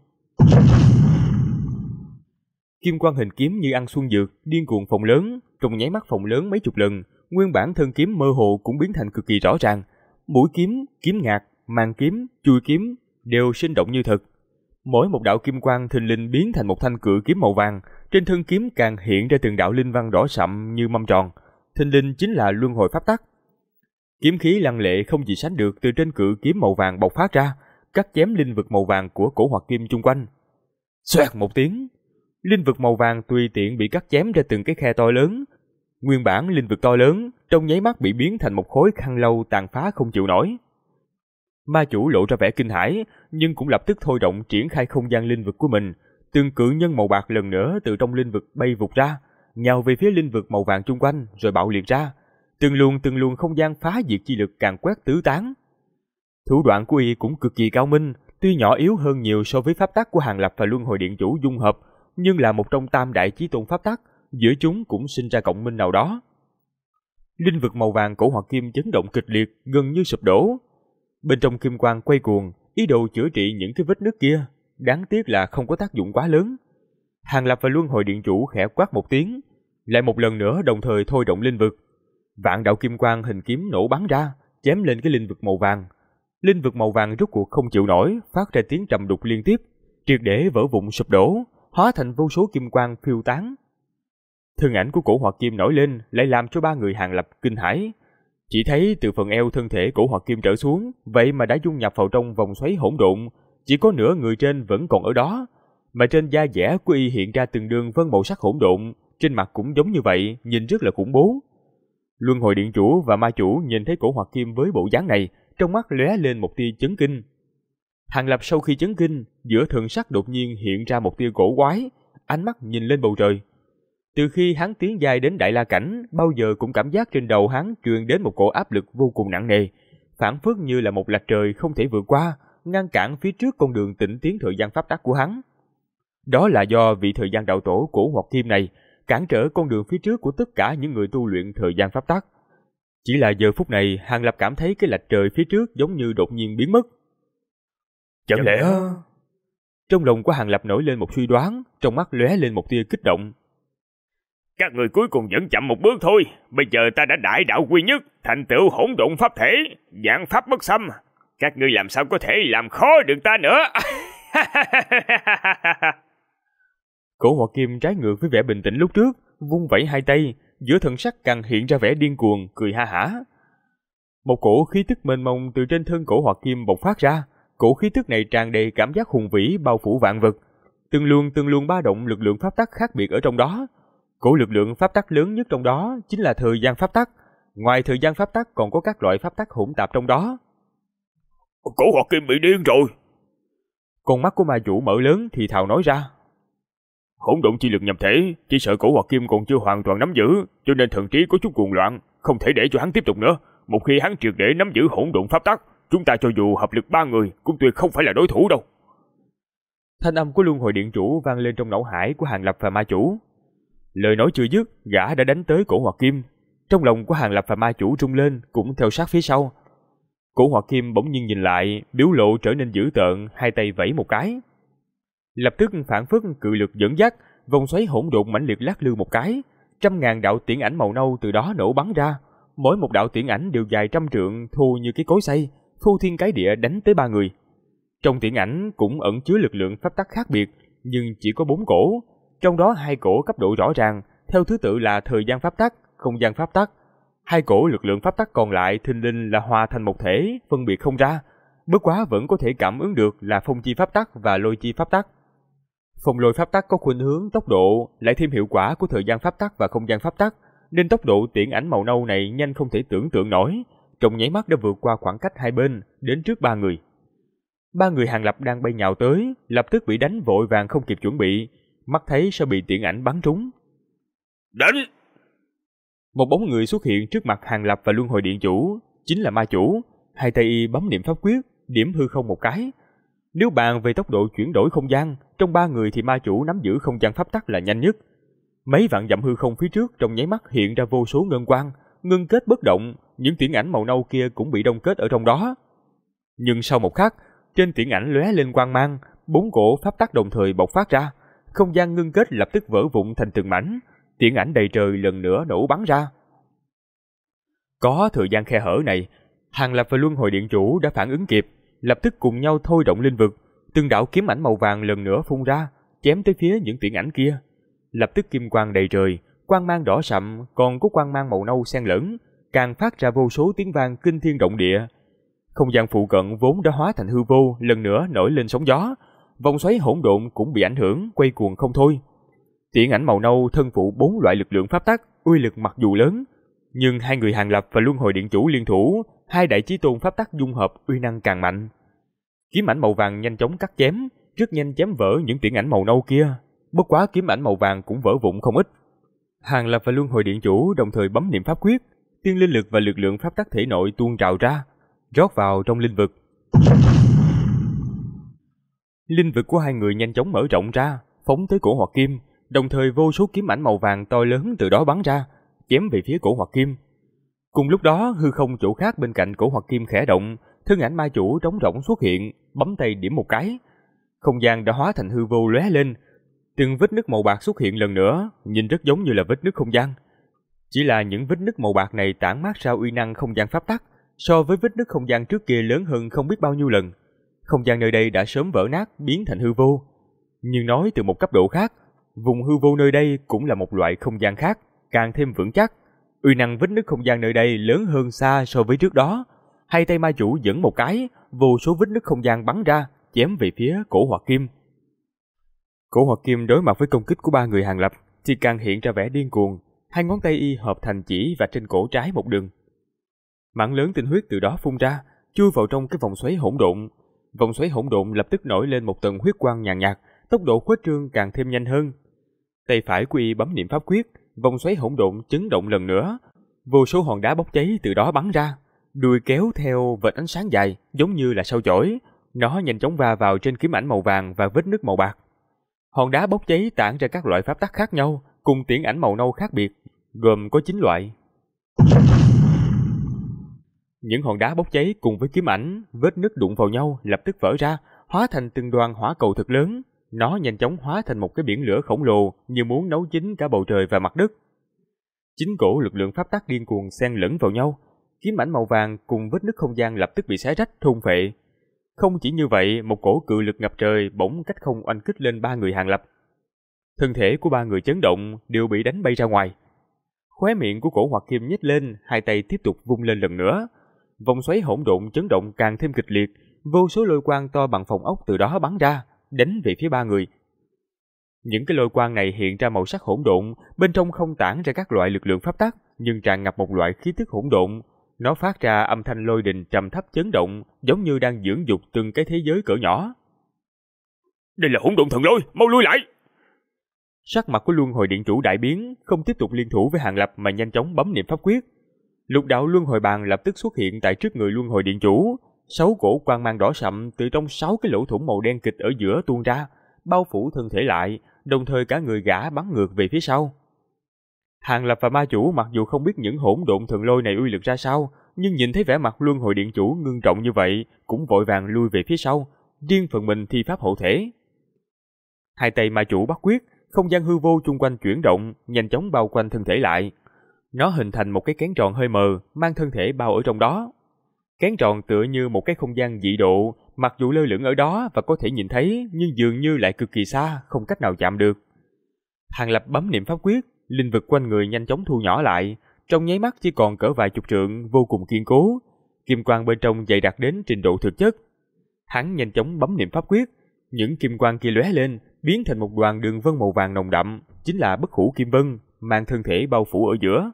Kim quang hình kiếm như ăn xuân dược, điên cuồng phồng lớn, trong nháy mắt phồng lớn mấy chục lần, nguyên bản thân kiếm mơ hồ cũng biến thành cực kỳ rõ ràng. Mũi kiếm, kiếm ngạc, màng kiếm, chui kiếm đều sinh động như thật. Mỗi một đạo kim quang thình lình biến thành một thanh cự kiếm màu vàng, trên thân kiếm càng hiện ra từng đạo linh văn đỏ sậm như mâm tròn, thình lình chính là luân hồi pháp tắc. Kiếm khí lăng lệ không gì sánh được từ trên cự kiếm màu vàng bộc phát ra, cắt chém linh vực màu vàng của cổ Hoặc Kim chung quanh. Xoẹt một tiếng, linh vực màu vàng tùy tiện bị cắt chém ra từng cái khe to lớn. Nguyên bản linh vực to lớn trong nháy mắt bị biến thành một khối khăn lâu tàn phá không chịu nổi. Ma chủ lộ ra vẻ kinh hãi, nhưng cũng lập tức thôi động triển khai không gian linh vực của mình, từng cự nhân màu bạc lần nữa từ trong linh vực bay vụt ra, nhào về phía linh vực màu vàng chung quanh rồi bạo liệt ra. Từng luồng không gian phá diệt chi lực càng quét tứ tán. Thủ đoạn của y cũng cực kỳ cao minh, tuy nhỏ yếu hơn nhiều so với pháp tắc của Hàng Lập và Luân Hồi Điện chủ dung hợp, nhưng là một trong tam đại chí tôn pháp tắc, giữa chúng cũng sinh ra cộng minh nào đó. Linh vực màu vàng cổ Hoặc Kim chấn động kịch liệt, gần như sụp đổ. Bên trong kim quang quay cuồng, ý đồ chữa trị những cái vết nứt kia, đáng tiếc là không có tác dụng quá lớn. Hàng Lập và Luân Hồi Điện chủ khẽ quát một tiếng, lại một lần nữa đồng thời thôi động linh vực. Vạn đạo kim quang hình kiếm nổ bắn ra, chém lên cái linh vực màu vàng. Linh vực màu vàng rốt cuộc không chịu nổi, phát ra tiếng trầm đục liên tiếp, triệt để vỡ vụn sụp đổ, hóa thành vô số kim quang phiêu tán. Thân ảnh của cổ Hoặc Kim nổi lên, lại làm cho ba người Hàng Lập kinh hãi. Chỉ thấy từ phần eo thân thể cổ Hoặc Kim trở xuống, vậy mà đã dung nhập vào trong vòng xoáy hỗn độn, chỉ có nửa người trên vẫn còn ở đó, mà trên da dẻ của y hiện ra từng đường vân màu sắc hỗn độn, trên mặt cũng giống như vậy, nhìn rất là khủng bố. Luân Hồi Điện chủ và ma chủ nhìn thấy cổ Hoặc Kim với bộ dáng này, trong mắt lóe lên một tia chấn kinh. Hàng Lập sau khi chấn kinh, giữa thần sắc đột nhiên hiện ra một tia cổ quái, ánh mắt nhìn lên bầu trời. Từ khi hắn tiến giai đến Đại La cảnh, bao giờ cũng cảm giác trên đầu hắn truyền đến một cổ áp lực vô cùng nặng nề, phảng phất như là một lạch trời không thể vượt qua, ngăn cản phía trước con đường tĩnh tiến thời gian pháp tắc của hắn. Đó là do vị thời gian đạo tổ cổ Hoặc Kim này cản trở con đường phía trước của tất cả những người tu luyện thời gian pháp tắc. Chỉ là giờ phút này, Hàng Lập cảm thấy cái lạch trời phía trước giống như đột nhiên biến mất. Chẳng lẽ... Trong lòng của Hàng Lập nổi lên một suy đoán, trong mắt lóe lên một tia kích động. Các người cuối cùng vẫn chậm một bước thôi, bây giờ ta đã đại đạo quy nhất, thành tựu hỗn độn pháp thể, vạn pháp bất xâm. Các ngươi làm sao có thể làm khó được ta nữa? Cổ Hoặc Kim trái ngược với vẻ bình tĩnh lúc trước, vung vẩy hai tay, giữa thần sắc càng hiện ra vẻ điên cuồng, cười ha hả. Một cổ khí tức mênh mông từ trên thân cổ Hoặc Kim bộc phát ra, cổ khí tức này tràn đầy cảm giác hùng vĩ bao phủ vạn vật, từng luồng ba động lực lượng pháp tắc khác biệt ở trong đó. Cổ lực lượng pháp tắc lớn nhất trong đó chính là thời gian pháp tắc, ngoài thời gian pháp tắc còn có các loại pháp tắc hỗn tạp trong đó. Cổ Hoặc Kim bị điên rồi. Con mắt của ma chủ mở lớn thì thào nói ra. Hỗn độn chi lực nhập thể, chỉ sợ Cổ Hoặc Kim còn chưa hoàn toàn nắm giữ, cho nên thần trí có chút cuồng loạn, không thể để cho hắn tiếp tục nữa. Một khi hắn triệt để nắm giữ hỗn độn pháp tắc, chúng ta cho dù hợp lực 3 người cũng tuyệt không phải là đối thủ đâu. Thanh âm của Luân Hồi Điện Chủ vang lên trong não hải của Hàng Lập và Ma Chủ. Lời nói chưa dứt, gã đã đánh tới Cổ Hoặc Kim. Trong lòng của Hàng Lập và Ma Chủ rung lên, cũng theo sát phía sau. Cổ Hoặc Kim bỗng nhiên nhìn lại, biểu lộ trở nên dữ tợn, hai tay vẫy một cái. Lập tức phản phất cự lực dẫn dắt, vòng xoáy hỗn độn mãnh liệt lắc lư một cái, 100.000 đạo tiễn ảnh màu nâu từ đó nổ bắn ra. Mỗi một đạo tiễn ảnh đều dài 100 trượng, thô như cái cối xay, phô thiên cái địa đánh tới 3 người. Trong tiễn ảnh cũng ẩn chứa lực lượng pháp tắc khác biệt, nhưng chỉ có 4 cổ, trong đó 2 cổ cấp độ rõ ràng, theo thứ tự là thời gian pháp tắc, không gian pháp tắc. 2 cổ lực lượng pháp tắc còn lại thình lình là hòa thành một thể, phân biệt không ra, bất quá vẫn có thể cảm ứng được là phong chi pháp tắc và lôi chi pháp tắc. Phong lôi pháp tắc có khuynh hướng tốc độ, lại thêm hiệu quả của thời gian pháp tắc và không gian pháp tắc, nên tốc độ tiễn ảnh màu nâu này nhanh không thể tưởng tượng nổi, trong nháy mắt đã vượt qua khoảng cách hai bên, đến trước 3 người. 3 người Hàng Lập đang bay nhào tới, lập tức bị đánh vội vàng không kịp chuẩn bị, mắt thấy sẽ bị tiễn ảnh bắn trúng. Đánh! Một bóng người xuất hiện trước mặt Hàng Lập và Luân Hồi Điện Chủ, chính là Ma Chủ, hai tay y bấm niệm pháp quyết, điểm hư không một cái. Nếu bàn về tốc độ chuyển đổi không gian, trong 3 người thì Ma Chủ nắm giữ không gian pháp tắc là nhanh nhất. Mấy vạn dặm hư không phía trước trong nháy mắt hiện ra vô số ngân quang, ngưng kết bất động, những tiễn ảnh màu nâu kia cũng bị đông kết ở trong đó. Nhưng sau một khắc, trên tiễn ảnh lóe lên quang mang, 4 cổ pháp tắc đồng thời bộc phát ra, không gian ngưng kết lập tức vỡ vụn thành từng mảnh, tiễn ảnh đầy trời lần nữa nổ bắn ra. Có thời gian khe hở này, Hàng Lập và Luân Hồi Điện Chủ đã phản ứng kịp, lập tức cùng nhau thôi động linh vực, từng đạo kiếm ảnh màu vàng lần nữa phun ra, chém tới phía những tiễn ảnh kia. Lập tức kim quang đầy trời, quang mang đỏ sậm, còn có quang mang màu nâu xen lẫn, càng phát ra vô số tiếng vang kinh thiên động địa. Không gian phụ cận vốn đã hóa thành hư vô, lần nữa nổi lên sóng gió, vòng xoáy hỗn độn cũng bị ảnh hưởng, quay cuồng không thôi. Tiễn ảnh màu nâu thân phụ 4 loại lực lượng pháp tắc, uy lực mặc dù lớn, nhưng hai người Hàng Lập và Luân Hồi Điện Chủ liên thủ, hai đại chí tôn pháp tắc dung hợp uy năng càng mạnh. Kiếm ảnh màu vàng nhanh chóng cắt chém, rất nhanh chém vỡ những tiễn ảnh màu nâu kia, bất quá kiếm ảnh màu vàng cũng vỡ vụn không ít. Hàng Lập và Luân Hồi Điện Chủ đồng thời bấm niệm pháp quyết, tiên linh lực và lực lượng pháp tắc thể nội tuôn trào ra, rót vào trong linh vực. Linh vực của hai người nhanh chóng mở rộng ra, phóng tới Cổ Hoặc Kim, đồng thời vô số kiếm ảnh màu vàng to lớn từ đó bắn ra, chém về phía Cổ Hoặc Kim. Cùng lúc đó, hư không chỗ khác bên cạnh Cổ Hoặc Kim khẽ động, thân ảnh Ma Chủ trống rỗng xuất hiện, bấm tay điểm một cái, không gian đã hóa thành hư vô lóe lên, từng vết nứt màu bạc xuất hiện lần nữa, nhìn rất giống như là vết nứt không gian. Chỉ là những vết nứt màu bạc này tản mát ra uy năng không gian pháp tắc, so với vết nứt không gian trước kia lớn hơn không biết bao nhiêu lần. Không gian nơi đây đã sớm vỡ nát, biến thành hư vô. Nhưng nói từ một cấp độ khác, vùng hư vô nơi đây cũng là một loại không gian khác, càng thêm vững chắc. Uy năng vết nứt không gian nơi đây lớn hơn xa so với trước đó. Hai tay Ma Chủ dẫn một cái, vô số vết nứt không gian bắn ra, chém về phía Cổ Hoặc Kim. Cổ Hoặc Kim đối mặt với công kích của 3 người Hàng Lập thì càng hiện ra vẻ điên cuồng, hai ngón tay y hợp thành chỉ và trên cổ trái một đường. Mảng lớn tinh huyết từ đó phun ra, chui vào trong cái vòng xoáy hỗn độn. Vòng xoáy hỗn độn lập tức nổi lên một tầng huyết quang nhàn nhạt, tốc độ khuếch trương càng thêm nhanh hơn. Tay phải của y bấm niệm pháp quyết, vòng xoáy hỗn độn chấn động lần nữa, vô số hòn đá bốc cháy từ đó bắn ra, đuôi kéo theo vệt ánh sáng dài, giống như là sao chổi. Nó nhanh chóng va vào trên kiếm ảnh màu vàng và vết nứt màu bạc. Hòn đá bốc cháy tản ra các loại pháp tắc khác nhau, cùng tiễn ảnh màu nâu khác biệt, gồm có 9 loại. Những hòn đá bốc cháy cùng với kiếm ảnh, vết nứt đụng vào nhau lập tức vỡ ra, hóa thành từng đoàn hỏa cầu thật lớn. Nó nhanh chóng hóa thành một cái biển lửa khổng lồ, như muốn nấu chín cả bầu trời và mặt đất. 9 cổ lực lượng pháp tắc điên cuồng xen lẫn vào nhau, kiếm ảnh màu vàng cùng vết nứt không gian lập tức bị xé rách thôn phệ. Không chỉ như vậy, một cổ cự lực ngập trời bỗng cách không oanh kích lên 3 người Hàng Lập. Thân thể của 3 người chấn động, đều bị đánh bay ra ngoài. Khóe miệng của Cổ Hoặc Kim nhếch lên, hai tay tiếp tục vung lên lần nữa. Vòng xoáy hỗn độn chấn động càng thêm kịch liệt, vô số lôi quang to bằng phòng ốc từ đó bắn ra, đánh về phía 3 người. Những cái lôi quang này hiện ra màu sắc hỗn độn, bên trong không tản ra các loại lực lượng pháp tắc, nhưng tràn ngập một loại khí tức hỗn độn. Nó phát ra âm thanh lôi đình trầm thấp chấn động, giống như đang dưỡng dục từng cái thế giới cỡ nhỏ. Đây là hỗn độn thần lôi, mau lui lại! Sắc mặt của Luân Hồi Điện Chủ đại biến, không tiếp tục liên thủ với Hàng Lập mà nhanh chóng bấm niệm pháp quyết. Lục đạo Luân Hồi Bàn lập tức xuất hiện tại trước người Luân Hồi Điện Chủ. 6 cổ quang mang đỏ sậm từ trong 6 cái lỗ thủng màu đen kịch ở giữa tuôn ra, bao phủ thân thể lại, đồng thời cả người gã bắn ngược về phía sau. Hàng Lập và ma chủ mặc dù không biết những hỗn độn thần lôi này uy lực ra sao, nhưng nhìn thấy vẻ mặt Luân Hồi Điện Chủ ngưng trọng như vậy, cũng vội vàng lui về phía sau, riêng phần mình thi pháp hộ thể. Hai tay ma chủ bắt quyết, không gian hư vô chung quanh chuyển động, nhanh chóng bao quanh thân thể lại. Nó hình thành một cái kén tròn hơi mờ, mang thân thể bao ở trong đó. Kén tròn tựa như một cái không gian dị độ, mặc dù lơ lửng ở đó và có thể nhìn thấy, nhưng dường như lại cực kỳ xa, không cách nào chạm được. Hàng Lập bấm niệm pháp quyết, linh vực quanh người nhanh chóng thu nhỏ lại, trong nháy mắt chỉ còn cỡ vài chục trượng, vô cùng kiên cố. Kim quang bên trong dày đặc đến trình độ thực chất. Hắn nhanh chóng bấm niệm pháp quyết, những kim quang kia lóe lên, biến thành một đoàn đường vân màu vàng nồng đậm, chính là bất hủ kim vân, mang thân thể bao phủ ở giữa.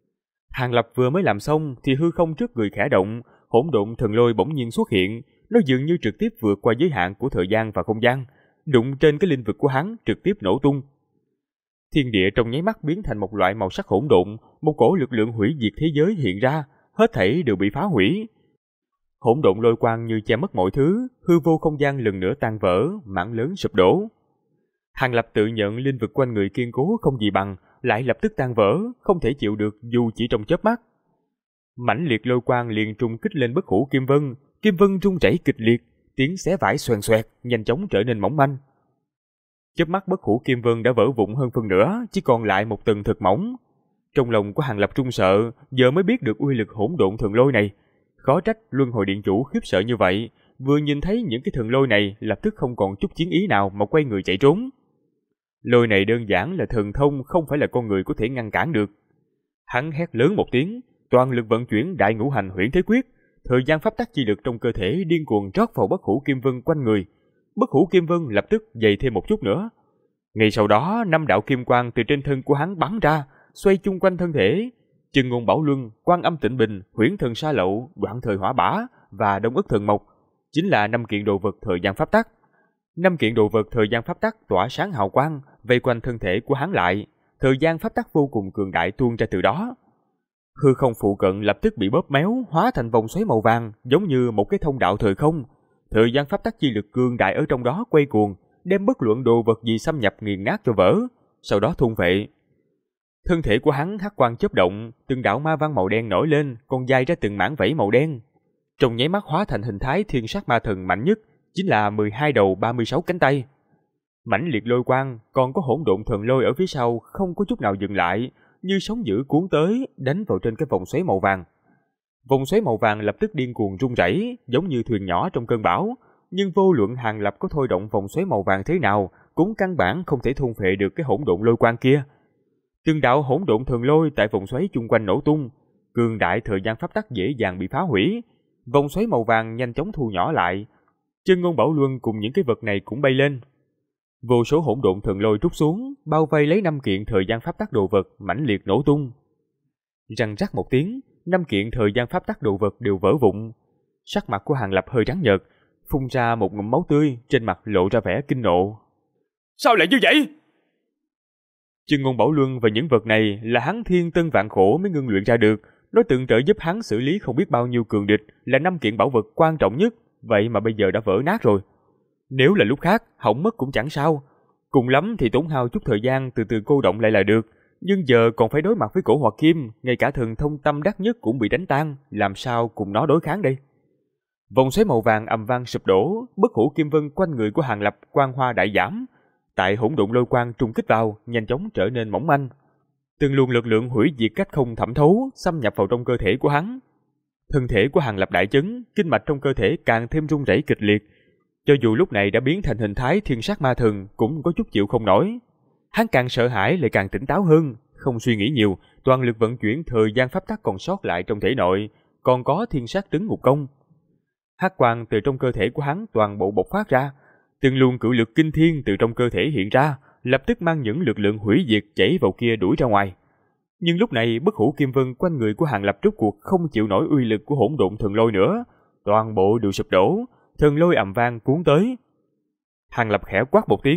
Hàng Lập vừa mới làm xong thì hư không trước người khẽ động, hỗn độn thần lôi bỗng nhiên xuất hiện, nó dường như trực tiếp vượt qua giới hạn của thời gian và không gian, đụng trên cái linh vực của hắn trực tiếp nổ tung. Thiên địa trong nháy mắt biến thành một loại màu sắc hỗn độn, một cổ lực lượng hủy diệt thế giới hiện ra, hết thảy đều bị phá hủy. Hỗn độn lôi quang như che mất mọi thứ, hư vô không gian lần nữa tan vỡ, mảng lớn sụp đổ. Hàng Lập tự nhận linh vực quanh người kiên cố không gì bằng, lại lập tức tan vỡ, không thể chịu được dù chỉ trong chớp mắt. Mãnh liệt lôi quang liền trùng kích lên bất hủ kim vân rung rẩy kịch liệt, tiếng xé vải xoèn xoẹt, nhanh chóng trở nên mỏng manh. Chớp mắt bất hủ kim vân đã vỡ vụn hơn phân nửa, chỉ còn lại một tầng thật mỏng. Trong lòng của Hàng Lập run sợ, giờ mới biết được uy lực hỗn độn thần lôi này. Khó trách Luân Hồi Điện Chủ khiếp sợ như vậy, vừa nhìn thấy những cái thần lôi này lập tức không còn chút chiến ý nào mà quay người chạy trốn. Lôi này đơn giản là thần thông, không phải là con người có thể ngăn cản được. Hắn hét lớn một tiếng, toàn lực vận chuyển Đại Ngũ Hành Huyễn Thế Quyết, thời gian pháp tắc chi lực trong cơ thể điên cuồng rót vào bất hủ kim vân quanh người. Bất hủ kim vân lập tức dày thêm một chút nữa. Ngay sau đó, 5 đạo kim quang từ trên thân của hắn bắn ra, xoay chung quanh thân thể. Chân Ngôn Bảo Luân, Quan Âm Tịnh Bình, Huyễn Thần Sa Lậu, Đoạn Thời Hỏa Bả và Đông Ức Thần Mộc chính là 5 kiện đồ vật thời gian pháp tắc. 5 kiện đồ vật thời gian pháp tắc tỏa sáng hào quang, vây quanh thân thể của hắn lại. Thời gian pháp tắc vô cùng cường đại tuôn ra từ đó. Hư không phụ cận lập tức bị bóp méo, hóa thành vòng xoáy màu vàng, giống như một cái thông đạo thời không. Thời gian pháp tắc chi lực cường đại ở trong đó quay cuồng, đem bất luận đồ vật gì xâm nhập nghiền nát cho vỡ, sau đó thôn phệ. Thân thể của hắn hắc quang chớp động, từng đạo ma văn màu đen nổi lên, còn dài ra từng mảng vảy màu đen. Trong nháy mắt hóa thành hình thái thiên sát ma thần mạnh nhất, chính là 12 đầu 36 cánh tay. Mãnh liệt lôi quang, còn có hỗn độn thần lôi ở phía sau không có chút nào dừng lại, như sóng dữ cuốn tới, đánh vào trên cái vòng xoáy màu vàng. Vòng xoáy màu vàng lập tức điên cuồng rung rẩy, giống như thuyền nhỏ trong cơn bão, nhưng vô luận Hàng Lập có thôi động vòng xoáy màu vàng thế nào, cũng căn bản không thể thôn phệ được cái hỗn độn lôi quang kia. Từng đạo hỗn độn thần lôi tại vòng xoáy chung quanh nổ tung, cường đại thời gian pháp tắc dễ dàng bị phá hủy. Vòng xoáy màu vàng nhanh chóng thu nhỏ lại. Chân Ngôn Bảo Luân cùng những cái vật này cũng bay lên. Vô số hỗn độn thần lôi trút xuống, bao vây lấy 5 kiện thời gian pháp tắc đồ vật, mãnh liệt nổ tung. Răng rắc một tiếng, 5 kiện thời gian pháp tắc đồ vật đều vỡ vụn. Sắc mặt của Hàng Lập hơi trắng nhợt, phun ra một ngụm máu tươi, trên mặt lộ ra vẻ kinh nộ. Sao lại như vậy? Chân Ngôn Bảo Luân và những vật này là hắn thiên tân vạn khổ mới ngưng luyện ra được, nó từng trợ giúp hắn xử lý không biết bao nhiêu cường địch, là 5 kiện bảo vật quan trọng nhất, vậy mà bây giờ đã vỡ nát rồi. Nếu là lúc khác, hỏng mất cũng chẳng sao, cùng lắm thì tốn hao chút thời gian từ từ cô động lại là được, nhưng giờ còn phải đối mặt với cổ Hoạt Kim, ngay cả thần thông tâm đắc nhất cũng bị đánh tan, làm sao cùng nó đối kháng đây? Vòng xoáy màu vàng ầm vang sụp đổ, bất hủ kim vân quanh người của Hàng Lập quang hoa đại giảm, tại hỗn độn lôi quang trùng kích vào, nhanh chóng trở nên mỏng manh. Từng luồng lực lượng hủy diệt cách không thẩm thấu, xâm nhập vào trong cơ thể của hắn. Thân thể của Hàng Lập đại chấn, kinh mạch trong cơ thể càng thêm rung rẩy kịch liệt. Cho dù lúc này đã biến thành hình thái thiên sát ma thần, cũng có chút chịu không nổi. Hắn càng sợ hãi lại càng tỉnh táo hơn, không suy nghĩ nhiều, toàn lực vận chuyển thời gian pháp tắc còn sót lại trong thể nội, còn có thiên sát trấn ngục công. Hắc quang từ trong cơ thể của hắn toàn bộ bộc phát ra, từng luồng cự lực kinh thiên từ trong cơ thể hiện ra, lập tức mang những lực lượng hủy diệt chảy vào kia đuổi ra ngoài. Nhưng lúc này bất hủ kim vân quanh người của Hàng Lập rốt cuộc không chịu nổi uy lực của hỗn độn thần lôi nữa, toàn bộ đều sụp đổ, thần lôi ầm vang cuốn tới. Hàng Lập khẽ quát một tiếng,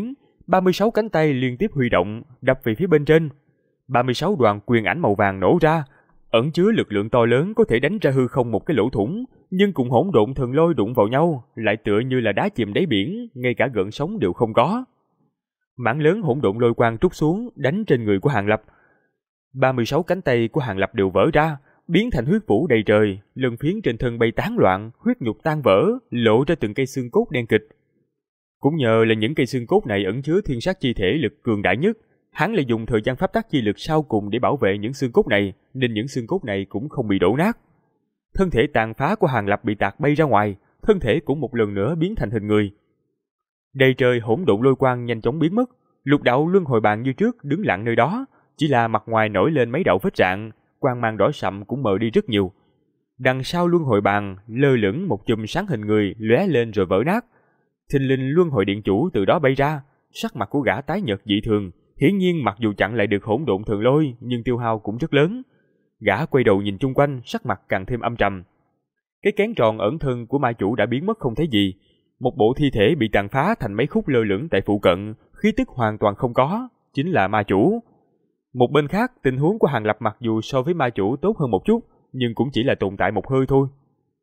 36 cánh tay liên tiếp huy động, đập về phía bên trên. 36 đoàn quyền ảnh màu vàng nổ ra, ẩn chứa lực lượng to lớn có thể đánh ra hư không một cái lỗ thủng, nhưng cùng hỗn độn thần lôi đụng vào nhau, lại tựa như là đá chìm đáy biển, ngay cả gợn sóng đều không có. Mảng lớn hỗn độn lôi quang trút xuống, đánh trên người của Hàng Lập. 36 cánh tay của Hàng Lập đều vỡ ra, biến thành huyết vũ đầy trời, lân phiến trên thân bay tán loạn, huyết nhục tan vỡ, lộ ra từng cây xương cốt đen kịch. Cũng nhờ là những cây xương cốt này ẩn chứa thiên sát chi thể lực cường đại nhất, hắn lại dùng thời gian pháp tắc chi lực sau cùng để bảo vệ những xương cốt này, nên những xương cốt này cũng không bị đổ nát. Thân thể tàn phá của Hàng Lập bị tạc bay ra ngoài, thân thể cũng một lần nữa biến thành hình người. Đầy trời hỗn độn lôi quang nhanh chóng biến mất, lục đạo luân hồi bàn như trước đứng lặng nơi đó, chỉ là mặt ngoài nổi lên mấy đạo vết rạn, quang mang đỏ sậm cũng mờ đi rất nhiều. Đằng sau luân hồi bàn lơ lửng một chùm sáng hình người lóe lên rồi vỡ nát. Thình lình luân hồi điện chủ từ đó bay ra, sắc mặt của gã tái nhợt dị thường, hiển nhiên mặc dù chặn lại được hỗn độn thần lôi nhưng tiêu hao cũng rất lớn. Gã quay đầu nhìn chung quanh, sắc mặt càng thêm âm trầm. Cái kén tròn ẩn thân của ma chủ đã biến mất không thấy gì, một bộ thi thể bị tàn phá thành mấy khúc lơ lửng tại phụ cận, khí tức hoàn toàn không có, chính là ma chủ. Một bên khác, tình huống của Hàng Lập mặc dù so với ma chủ tốt hơn một chút, nhưng cũng chỉ là tồn tại một hơi thôi.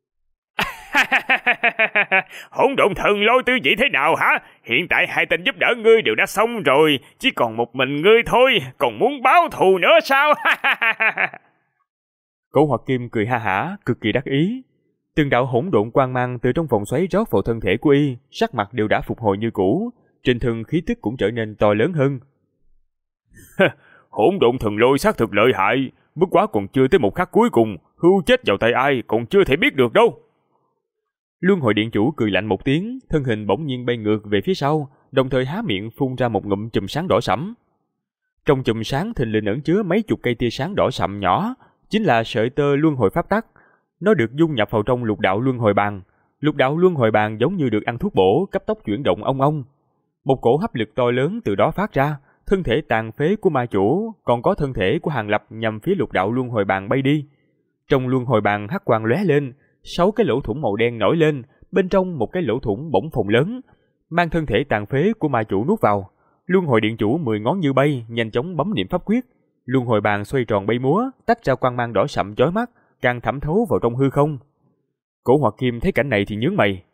Hỗn độn thần lôi tư vị thế nào hả? Hiện tại hai tên giúp đỡ ngươi đều đã xong rồi, chỉ còn một mình ngươi thôi, còn muốn báo thù nữa sao? Cổ Hoặc Kim cười ha hả, cực kỳ đắc ý. Từng đạo hỗn độn quang mang từ trong vòng xoáy rót vào thân thể của y, sắc mặt đều đã phục hồi như cũ, trên thân khí tức cũng trở nên to lớn hơn. Hỗn độn thần lôi xác thực lợi hại, bất quá còn chưa tới một khắc cuối cùng, hưu chết vào tay ai còn chưa thể biết được đâu. Luân hồi điện chủ cười lạnh một tiếng, thân hình bỗng nhiên bay ngược về phía sau, đồng thời há miệng phun ra một ngụm chùm sáng đỏ sẫm. Trong chùm sáng thình lình ẩn chứa mấy chục cây tia sáng đỏ sậm nhỏ, chính là sợi tơ luân hồi pháp tắc. Nó được dung nhập vào trong lục đạo luân hồi bàn. Lục đạo luân hồi bàn giống như được ăn thuốc bổ, cấp tốc chuyển động ong ong. Một cổ hấp lực to lớn từ đó phát ra, thân thể tàn phế của ma chủ, còn có thân thể của Hàng Lập nhằm phía lục đạo luân hồi bàn bay đi. Trong luân hồi bàn hắc quang lóe lên, 6 cái lỗ thủng màu đen nổi lên, bên trong một cái lỗ thủng bỗng phồng lớn, mang thân thể tàn phế của ma chủ nuốt vào. Luân hồi điện chủ 10 ngón như bay, nhanh chóng bấm niệm pháp quyết. Luân hồi bàn xoay tròn bay múa, tách ra quang mang đỏ sậm chói mắt, càng thẩm thấu vào trong hư không. Cổ Hoặc Kim thấy cảnh này thì nhướng mày.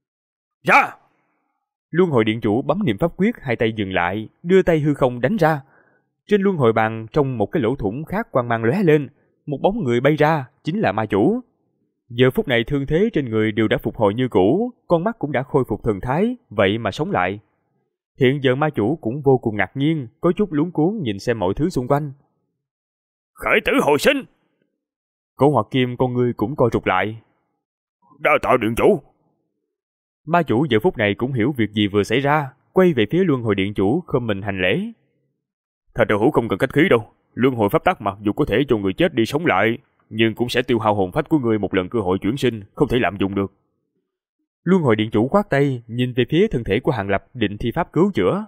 Ra! Luân hồi điện chủ bấm niệm pháp quyết, hai tay dừng lại, đưa tay hư không đánh ra. Trên luân hồi bàn trong một cái lỗ thủng khác quang mang lóe lên, một bóng người bay ra, chính là ma chủ. Giờ phút này thương thế trên người đều đã phục hồi như cũ, con mắt cũng đã khôi phục thần thái, vậy mà sống lại. Hiện giờ ma chủ cũng vô cùng ngạc nhiên, có chút luống cuống nhìn xem mọi thứ xung quanh. Khởi tử hồi sinh! Cổ Hoặc Kim con ngươi cũng co rụt lại. Đa tạ điện chủ! Ma chủ giờ phút này cũng hiểu việc gì vừa xảy ra, quay về phía luân hồi điện chủ khom mình hành lễ. Thật đạo hữu không cần khách khí đâu, luân hồi pháp tắc mặc dù có thể cho người chết đi sống lại, nhưng cũng sẽ tiêu hao hồn phách của người một lần cơ hội chuyển sinh, không thể lạm dụng được. Luân hồi điện chủ khoát tay, nhìn về phía thân thể của Hàng Lập định thi pháp cứu chữa.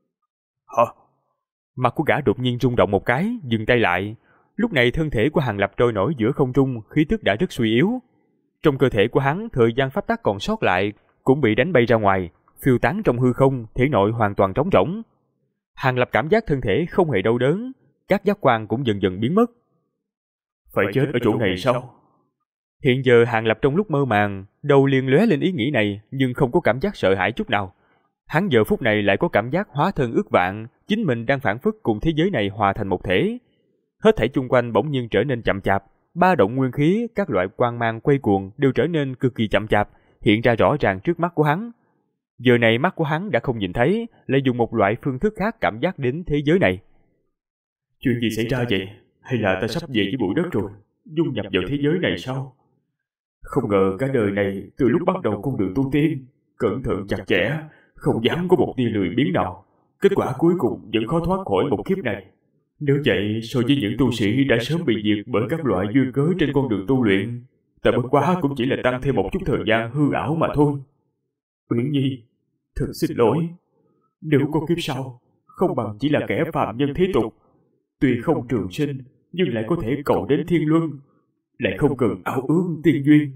Hả? Mặt của gã đột nhiên rung động một cái, dừng tay lại. Lúc này thân thể của Hàng Lập trôi nổi giữa không trung, khí tức đã rất suy yếu. Trong cơ thể của hắn, thời gian pháp tắc còn sót lại cũng bị đánh bay ra ngoài, phiêu tán trong hư không, thể nội hoàn toàn trống rỗng. Hàng Lập cảm giác thân thể không hề đau đớn, các giác quan cũng dần dần biến mất. Phải chết ở chỗ này sao? Hiện giờ Hàng Lập trong lúc mơ màng, đầu liền lóe lên ý nghĩ này, nhưng không có cảm giác sợ hãi chút nào. Hắn giờ phút này lại có cảm giác hóa thân ước vạn, chính mình đang phản phất cùng thế giới này hòa thành một thể. Hết thảy chung quanh bỗng nhiên trở nên chậm chạp, ba động nguyên khí, các loại quang mang quay cuồng đều trở nên cực kỳ chậm chạp, hiện ra rõ ràng trước mắt của hắn. Giờ này mắt của hắn đã không nhìn thấy, lại dùng một loại phương thức khác cảm giác đến thế giới này. Chuyện gì xảy ra vậy? Hay là ta sắp về với bụi đất rồi, dung nhập vào thế giới này sao? Không ngờ cả đời này, từ lúc bắt đầu con đường tu tiên, cẩn thận chặt chẽ, không dám có một tia lười biếng nào. Kết quả cuối cùng vẫn khó thoát khỏi một kiếp này. Nếu vậy, so với những tu sĩ đã sớm bị diệt bởi các loại duyên cớ trên con đường tu luyện, ta bất quá cũng chỉ là tăng thêm một chút thời gian hư ảo mà thôi. Uyển Nhi, thật xin lỗi. Nếu có kiếp sau, không bằng chỉ là kẻ phàm nhân thế tục, tuy không trường sinh, nhưng lại có thể cầu đến thiên luân, lại không cần ao ước tiên duyên.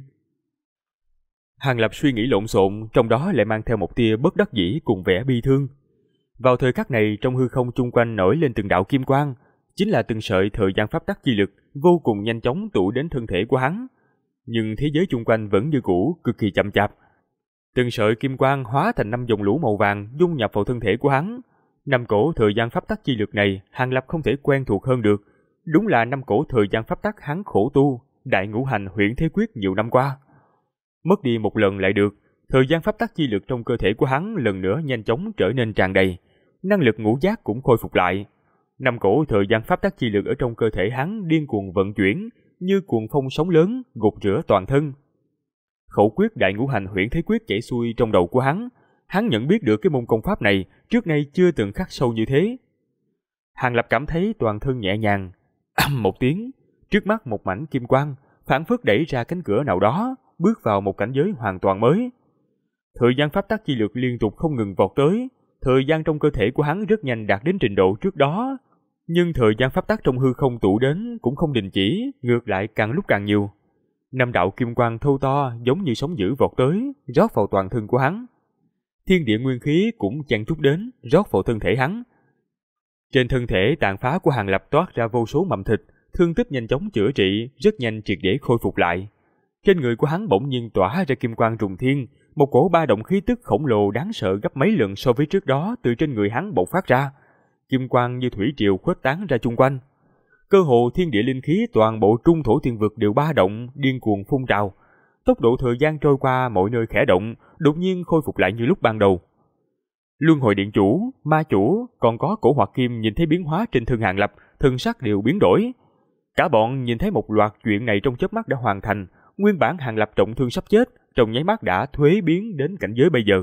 Hàng Lập suy nghĩ lộn xộn, trong đó lại mang theo một tia bất đắc dĩ cùng vẻ bi thương. Vào thời khắc này, trong hư không chung quanh nổi lên từng đạo kim quang, chính là từng sợi thời gian pháp tắc chi lực vô cùng nhanh chóng tụ đến thân thể của hắn. Nhưng thế giới chung quanh vẫn như cũ, cực kỳ chậm chạp. Từng sợi kim quang hóa thành 5 dòng lũ màu vàng dung nhập vào thân thể của hắn. 5 cổ thời gian pháp tắc chi lực này, Hàng Lập không thể quen thuộc hơn được. Đúng là 5 cổ thời gian pháp tắc hắn khổ tu, đại ngũ hành huyễn thế quyết nhiều năm qua. Mất đi một lần lại được, thời gian pháp tắc chi lực trong cơ thể của hắn lần nữa nhanh chóng trở nên tràn đầy. Năng lực ngũ giác cũng khôi phục lại. 5 cổ thời gian pháp tắc chi lực ở trong cơ thể hắn điên cuồng vận chuyển, như cuồng phong sóng lớn, gột rửa toàn thân. Khẩu quyết đại ngũ hành huyễn thế quyết chảy xuôi trong đầu của hắn. Hắn nhận biết được cái môn công pháp này trước nay chưa từng khắc sâu như thế. Hàng Lập cảm thấy toàn thân nhẹ nhàng. Ầm một tiếng, trước mắt một mảnh kim quang, phảng phất đẩy ra cánh cửa nào đó, bước vào một cảnh giới hoàn toàn mới. Thời gian pháp tắc chi lực liên tục không ngừng vọt tới, thời gian trong cơ thể của hắn rất nhanh đạt đến trình độ trước đó. Nhưng thời gian pháp tắc trong hư không tụ đến cũng không đình chỉ, ngược lại càng lúc càng nhiều. 5 đạo kim quang thô to giống như sóng dữ vọt tới, rót vào toàn thân của hắn. Thiên địa nguyên khí cũng chen trúc đến, rót vào thân thể hắn. Trên thân thể tàn phá của Hàng Lập toát ra vô số mầm thịt, thương tích nhanh chóng chữa trị, rất nhanh triệt để khôi phục lại. Trên người của hắn bỗng nhiên tỏa ra kim quang trùng thiên, một cổ ba động khí tức khổng lồ đáng sợ gấp mấy lần so với trước đó từ trên người hắn bộc phát ra. Kim quang như thủy triều khuếch tán ra chung quanh. Cơ hồ thiên địa linh khí toàn bộ trung thổ thiên vực đều ba động, điên cuồng phun trào. Tốc độ thời gian trôi qua mọi nơi khẽ động, đột nhiên khôi phục lại như lúc ban đầu. Luân hồi điện chủ, ma chủ, còn có Cổ Hoạt Kim nhìn thấy biến hóa trên thân Hàng Lập, thân sắc đều biến đổi. Cả bọn nhìn thấy một loạt chuyện này trong chớp mắt đã hoàn thành. Nguyên bản Hàng Lập trọng thương sắp chết, trong nháy mắt đã thuế biến đến cảnh giới bây giờ.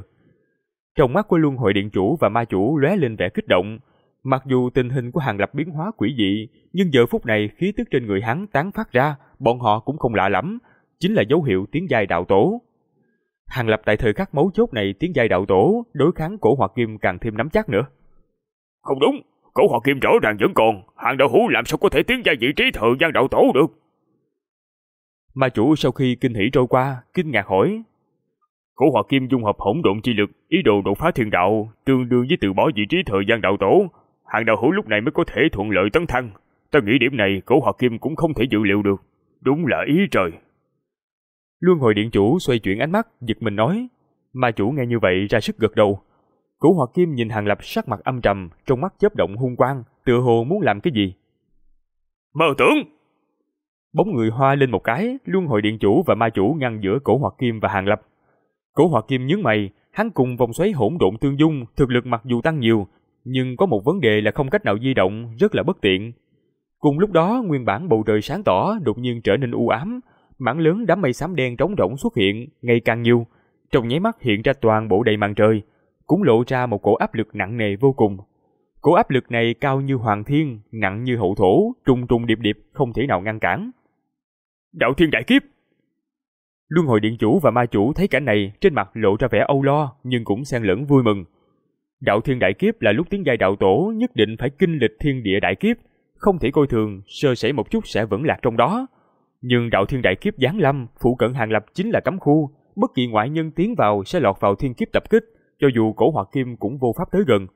Trong mắt của Luân hồi điện chủ và ma chủ lóe lên vẻ kích động. Mặc dù tình hình của Hàng Lập biến hóa quỷ dị, nhưng giờ phút này khí tức trên người hắn tán phát ra, bọn họ cũng không lạ lắm, chính là dấu hiệu tiến giai đạo tổ. Hàng Lập tại thời khắc mấu chốt này tiến giai đạo tổ, đối kháng Cổ Hoạt Kim càng thêm nắm chắc nữa. Không đúng, Cổ Hoạt Kim rõ ràng vẫn còn, Hàng đạo hữu làm sao có thể tiến giai vị trí thời gian đạo tổ được? Ma chủ sau khi kinh hỉ trôi qua, kinh ngạc hỏi. Cổ Hoạt Kim dung hợp hỗn độn chi lực, ý đồ đột phá thiên đạo, tương đương với từ bỏ vị trí thời gian đạo tổ. Hàng đạo hữu lúc này mới có thể thuận lợi tấn thăng. Ta nghĩ điểm này Cổ Hoạt Kim cũng không thể dự liệu được. Đúng là ý trời. Luân hồi điện chủ xoay chuyển ánh mắt, giật mình nói. Ma chủ nghe như vậy ra sức gật đầu. Cổ Hoạt Kim nhìn Hàng Lập sắc mặt âm trầm, trong mắt chớp động hung quang, tựa hồ muốn làm cái gì. Mơ tưởng! Bóng người hoa lên một cái, Luân hồi điện chủ và ma chủ ngăn giữa Cổ Hoạt Kim và Hàng Lập. Cổ Hoạt Kim nhướng mày, hắn cùng vòng xoáy hỗn độn tương dung, thực lực mặc dù tăng nhiều, nhưng có một vấn đề là không cách nào di động, rất là bất tiện. Cùng lúc đó, nguyên bản bầu trời sáng tỏ đột nhiên trở nên u ám, mảng lớn đám mây xám đen trống rỗng xuất hiện, ngày càng nhiều, trong nháy mắt hiện ra toàn bộ đầy màn trời, cũng lộ ra một cổ áp lực nặng nề vô cùng. Cổ áp lực này cao như hoàng thiên, nặng như hậu thổ, trùng trùng điệp điệp, không thể nào ngăn cản. Đạo thiên đại kiếp! Luân hồi điện chủ và ma chủ thấy cảnh này, trên mặt lộ ra vẻ âu lo, nhưng cũng xen lẫn vui mừng. Đạo thiên đại kiếp là lúc tiến giai đạo tổ nhất định phải kinh lịch thiên địa đại kiếp, không thể coi thường, sơ sẩy một chút sẽ vẫn lạc trong đó. Nhưng đạo thiên đại kiếp giáng lâm, phụ cận Hàng Lập chính là cấm khu, bất kỳ ngoại nhân tiến vào sẽ lọt vào thiên kiếp tập kích, cho dù Cổ Hoạt Kim cũng vô pháp tới gần.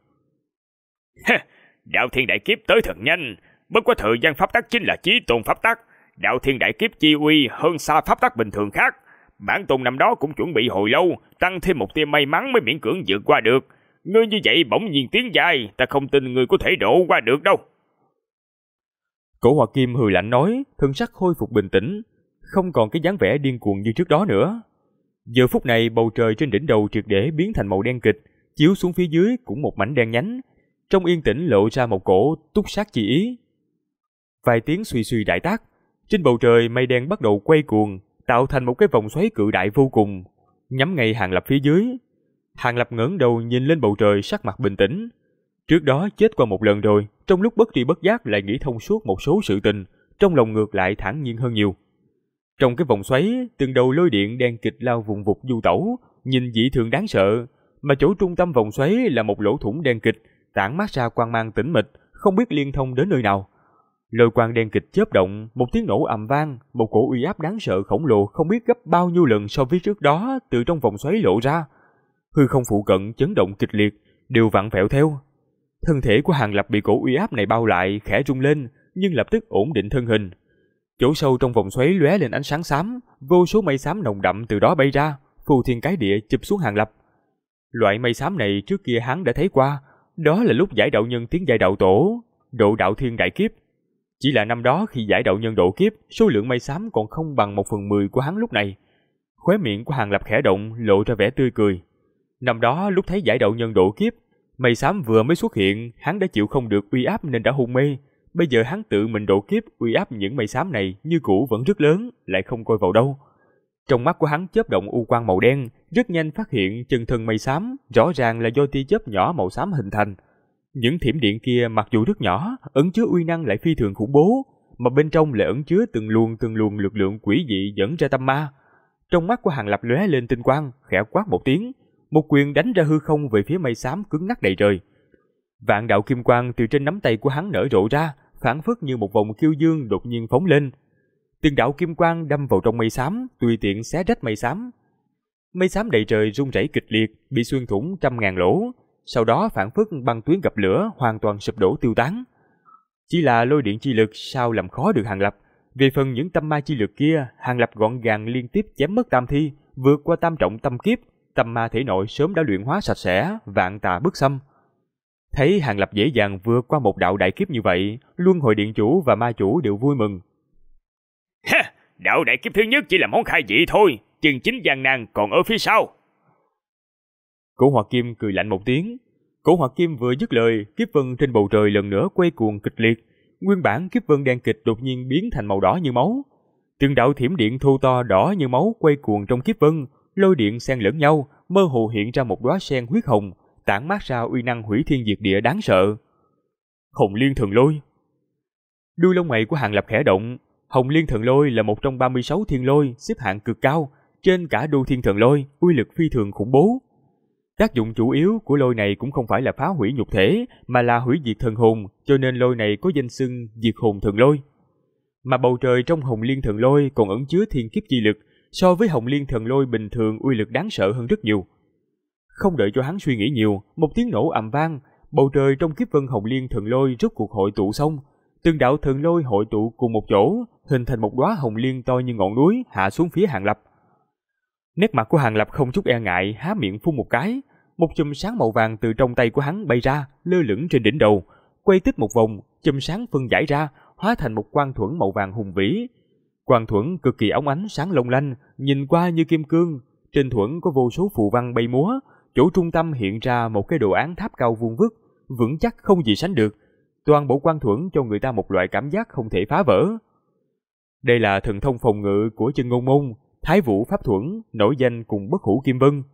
Đạo thiên đại kiếp tới thật nhanh, bất quá thời gian pháp tắc chính là chí tôn pháp tắc, đạo thiên đại kiếp chi uy hơn xa pháp tắc bình thường khác. Bản tôn năm đó cũng chuẩn bị hồi lâu, tăng thêm một tia may mắn mới miễn cưỡng vượt qua được. Ngươi như vậy bỗng nhiên tiến giai, ta không tin ngươi có thể độ qua được đâu. Cổ Hoạt Kim hừ lạnh nói, thân sắc khôi phục bình tĩnh, không còn cái dáng vẻ điên cuồng như trước đó nữa. Giờ phút này bầu trời trên đỉnh đầu triệt để biến thành màu đen kịch, chiếu xuống phía dưới cũng một mảnh đen nhánh, trong yên tĩnh lộ ra một cổ túc sát chi ý. Vài tiếng suy suy đại tác, trên bầu trời mây đen bắt đầu quay cuồng, tạo thành một cái vòng xoáy cự đại vô cùng, nhắm ngay Hàng Lập phía dưới. Hàng Lập ngẩng đầu nhìn lên bầu trời, sắc mặt bình tĩnh. Trước đó chết qua một lần rồi, trong lúc bất tri bất giác lại nghĩ thông suốt một số sự tình, trong lòng ngược lại thản nhiên hơn nhiều. Trong cái vòng xoáy, từng đầu lôi điện đen kịch lao vùng vụt du tẩu, nhìn dị thường đáng sợ, mà chỗ trung tâm vòng xoáy là một lỗ thủng đen kịch, tản mát ra quang mang tĩnh mịch, không biết liên thông đến nơi nào. Lôi quang đen kịch chớp động, một tiếng nổ ầm vang, một cổ uy áp đáng sợ khổng lồ không biết gấp bao nhiêu lần so với trước đó từ trong vòng xoáy lộ ra. Hư không phụ cận chấn động kịch liệt, đều vặn vẹo theo, Thân thể của Hàng Lập bị cổ uy áp này bao lại, khẽ rung lên, nhưng lập tức ổn định thân hình. Chỗ sâu trong vòng xoáy lóe lên ánh sáng xám, vô số mây xám nồng đậm từ đó bay ra, phù thiên cái địa chụp xuống Hàng Lập. Loại mây xám này trước kia hắn đã thấy qua, đó là lúc giải đạo nhân tiến giai đạo tổ, độ đạo thiên đại kiếp. Chỉ là năm đó khi giải đạo nhân độ kiếp, số lượng mây xám còn không bằng 1/10 của hắn lúc này. Khóe miệng của Hàng Lập khẽ động, lộ ra vẻ tươi cười. Năm đó lúc thấy giải đạo nhân độ kiếp, mây xám vừa mới xuất hiện, hắn đã chịu không được uy áp nên đã hôn mê. Bây giờ hắn tự mình độ kiếp, uy áp những mây xám này như cũ vẫn rất lớn, lại không coi vào đâu. Trong mắt của hắn chớp động u quang màu đen, rất nhanh phát hiện chân thân mây xám, rõ ràng là do tia chớp nhỏ màu xám hình thành. Những thiểm điện kia mặc dù rất nhỏ, ẩn chứa uy năng lại phi thường khủng bố, mà bên trong lại ẩn chứa từng luồng lực lượng quỷ dị dẫn ra tâm ma. Trong mắt của Hàng Lập lóe lên tinh quang, khẽ quát một tiếng, một quyền đánh ra hư không về phía mây xám cứng ngắc đầy trời. Vạn đạo kim quang từ trên nắm tay của hắn nở rộ ra, phảng phất như một vòng kiêu dương đột nhiên phóng lên. Từng đạo kim quang đâm vào trong mây xám, tùy tiện xé rách mây xám. Mây xám đầy trời rung rẩy kịch liệt, bị xuyên thủng trăm ngàn lỗ, sau đó phảng phất băng tuyến gặp lửa, hoàn toàn sụp đổ tiêu tán. Chỉ là lôi điện chi lực sao làm khó được Hàng Lập. Về phần những tâm ma chi lực kia, Hàng Lập gọn gàng liên tiếp chém mất tam thi, vượt qua tam trọng tâm kiếp, tâm ma thể nội sớm đã luyện hóa sạch sẽ, vạn tà bức xâm. Thấy Hàng Lập dễ dàng vượt qua một đạo đại kiếp như vậy, Luân Hồi Điện Chủ và Ma Chủ đều vui mừng. Ha, đạo đại kiếp thứ nhất chỉ là món khai vị thôi, chân chính gian nan còn ở phía sau. Cổ Hoạt Kim cười lạnh một tiếng. Cổ Hoạt Kim vừa dứt lời, kiếp vân trên bầu trời lần nữa quay cuồng kịch liệt. Nguyên bản kiếp vân đen kịch đột nhiên biến thành màu đỏ như máu. Từng đạo thiểm điện thô to đỏ như máu quay cuồng trong kiếp vân, lôi điện xen lẫn nhau, mơ hồ hiện ra một đóa sen huyết hồng, tản mát ra uy năng hủy thiên diệt địa đáng sợ. Hồng Liên Thần Lôi. Đuôi lông mày của Hàng Lập khẽ động. Hồng Liên Thần Lôi là một trong 36 thiên lôi xếp hạng cực cao, trên cả Đô Thiên Thần Lôi, uy lực phi thường khủng bố. Tác dụng chủ yếu của lôi này cũng không phải là phá hủy nhục thể, mà là hủy diệt thần hồn, cho nên lôi này có danh xưng Diệt Hồn Thần Lôi. Mà bầu trời trong Hồng Liên Thần Lôi còn ẩn chứa thiên kiếp chi lực, so với Hồng Liên Thần Lôi bình thường uy lực đáng sợ hơn rất nhiều. Không đợi cho hắn suy nghĩ nhiều, một tiếng nổ ầm vang, bầu trời trong kiếp vân Hồng Liên Thần Lôi rốt cuộc hội tụ xong, từng đạo thần lôi hội tụ cùng một chỗ, hình thành một đóa hồng liên to như ngọn núi hạ xuống phía Hàng Lập. Nét mặt của Hàng Lập không chút e ngại, há miệng phun một cái, một chùm sáng màu vàng từ trong tay của hắn bay ra, lơ lửng trên đỉnh đầu, quay tích một vòng, chùm sáng phân giải ra, hóa thành một quang thuẫn màu vàng hùng vĩ. Quang thuẫn cực kỳ óng ánh sáng long lanh, nhìn qua như kim cương, trên thuẫn có vô số phù văn bay múa, chỗ trung tâm hiện ra một cái đồ án tháp cao vuông vức, vững chắc không gì sánh được. Toàn bộ quang thuẫn cho người ta một loại cảm giác không thể phá vỡ. Đây là thần thông phòng ngự của Chân Ngôn Môn, Thái Vũ Pháp Thuẫn, nổi danh cùng Bất Hủ Kim Vân.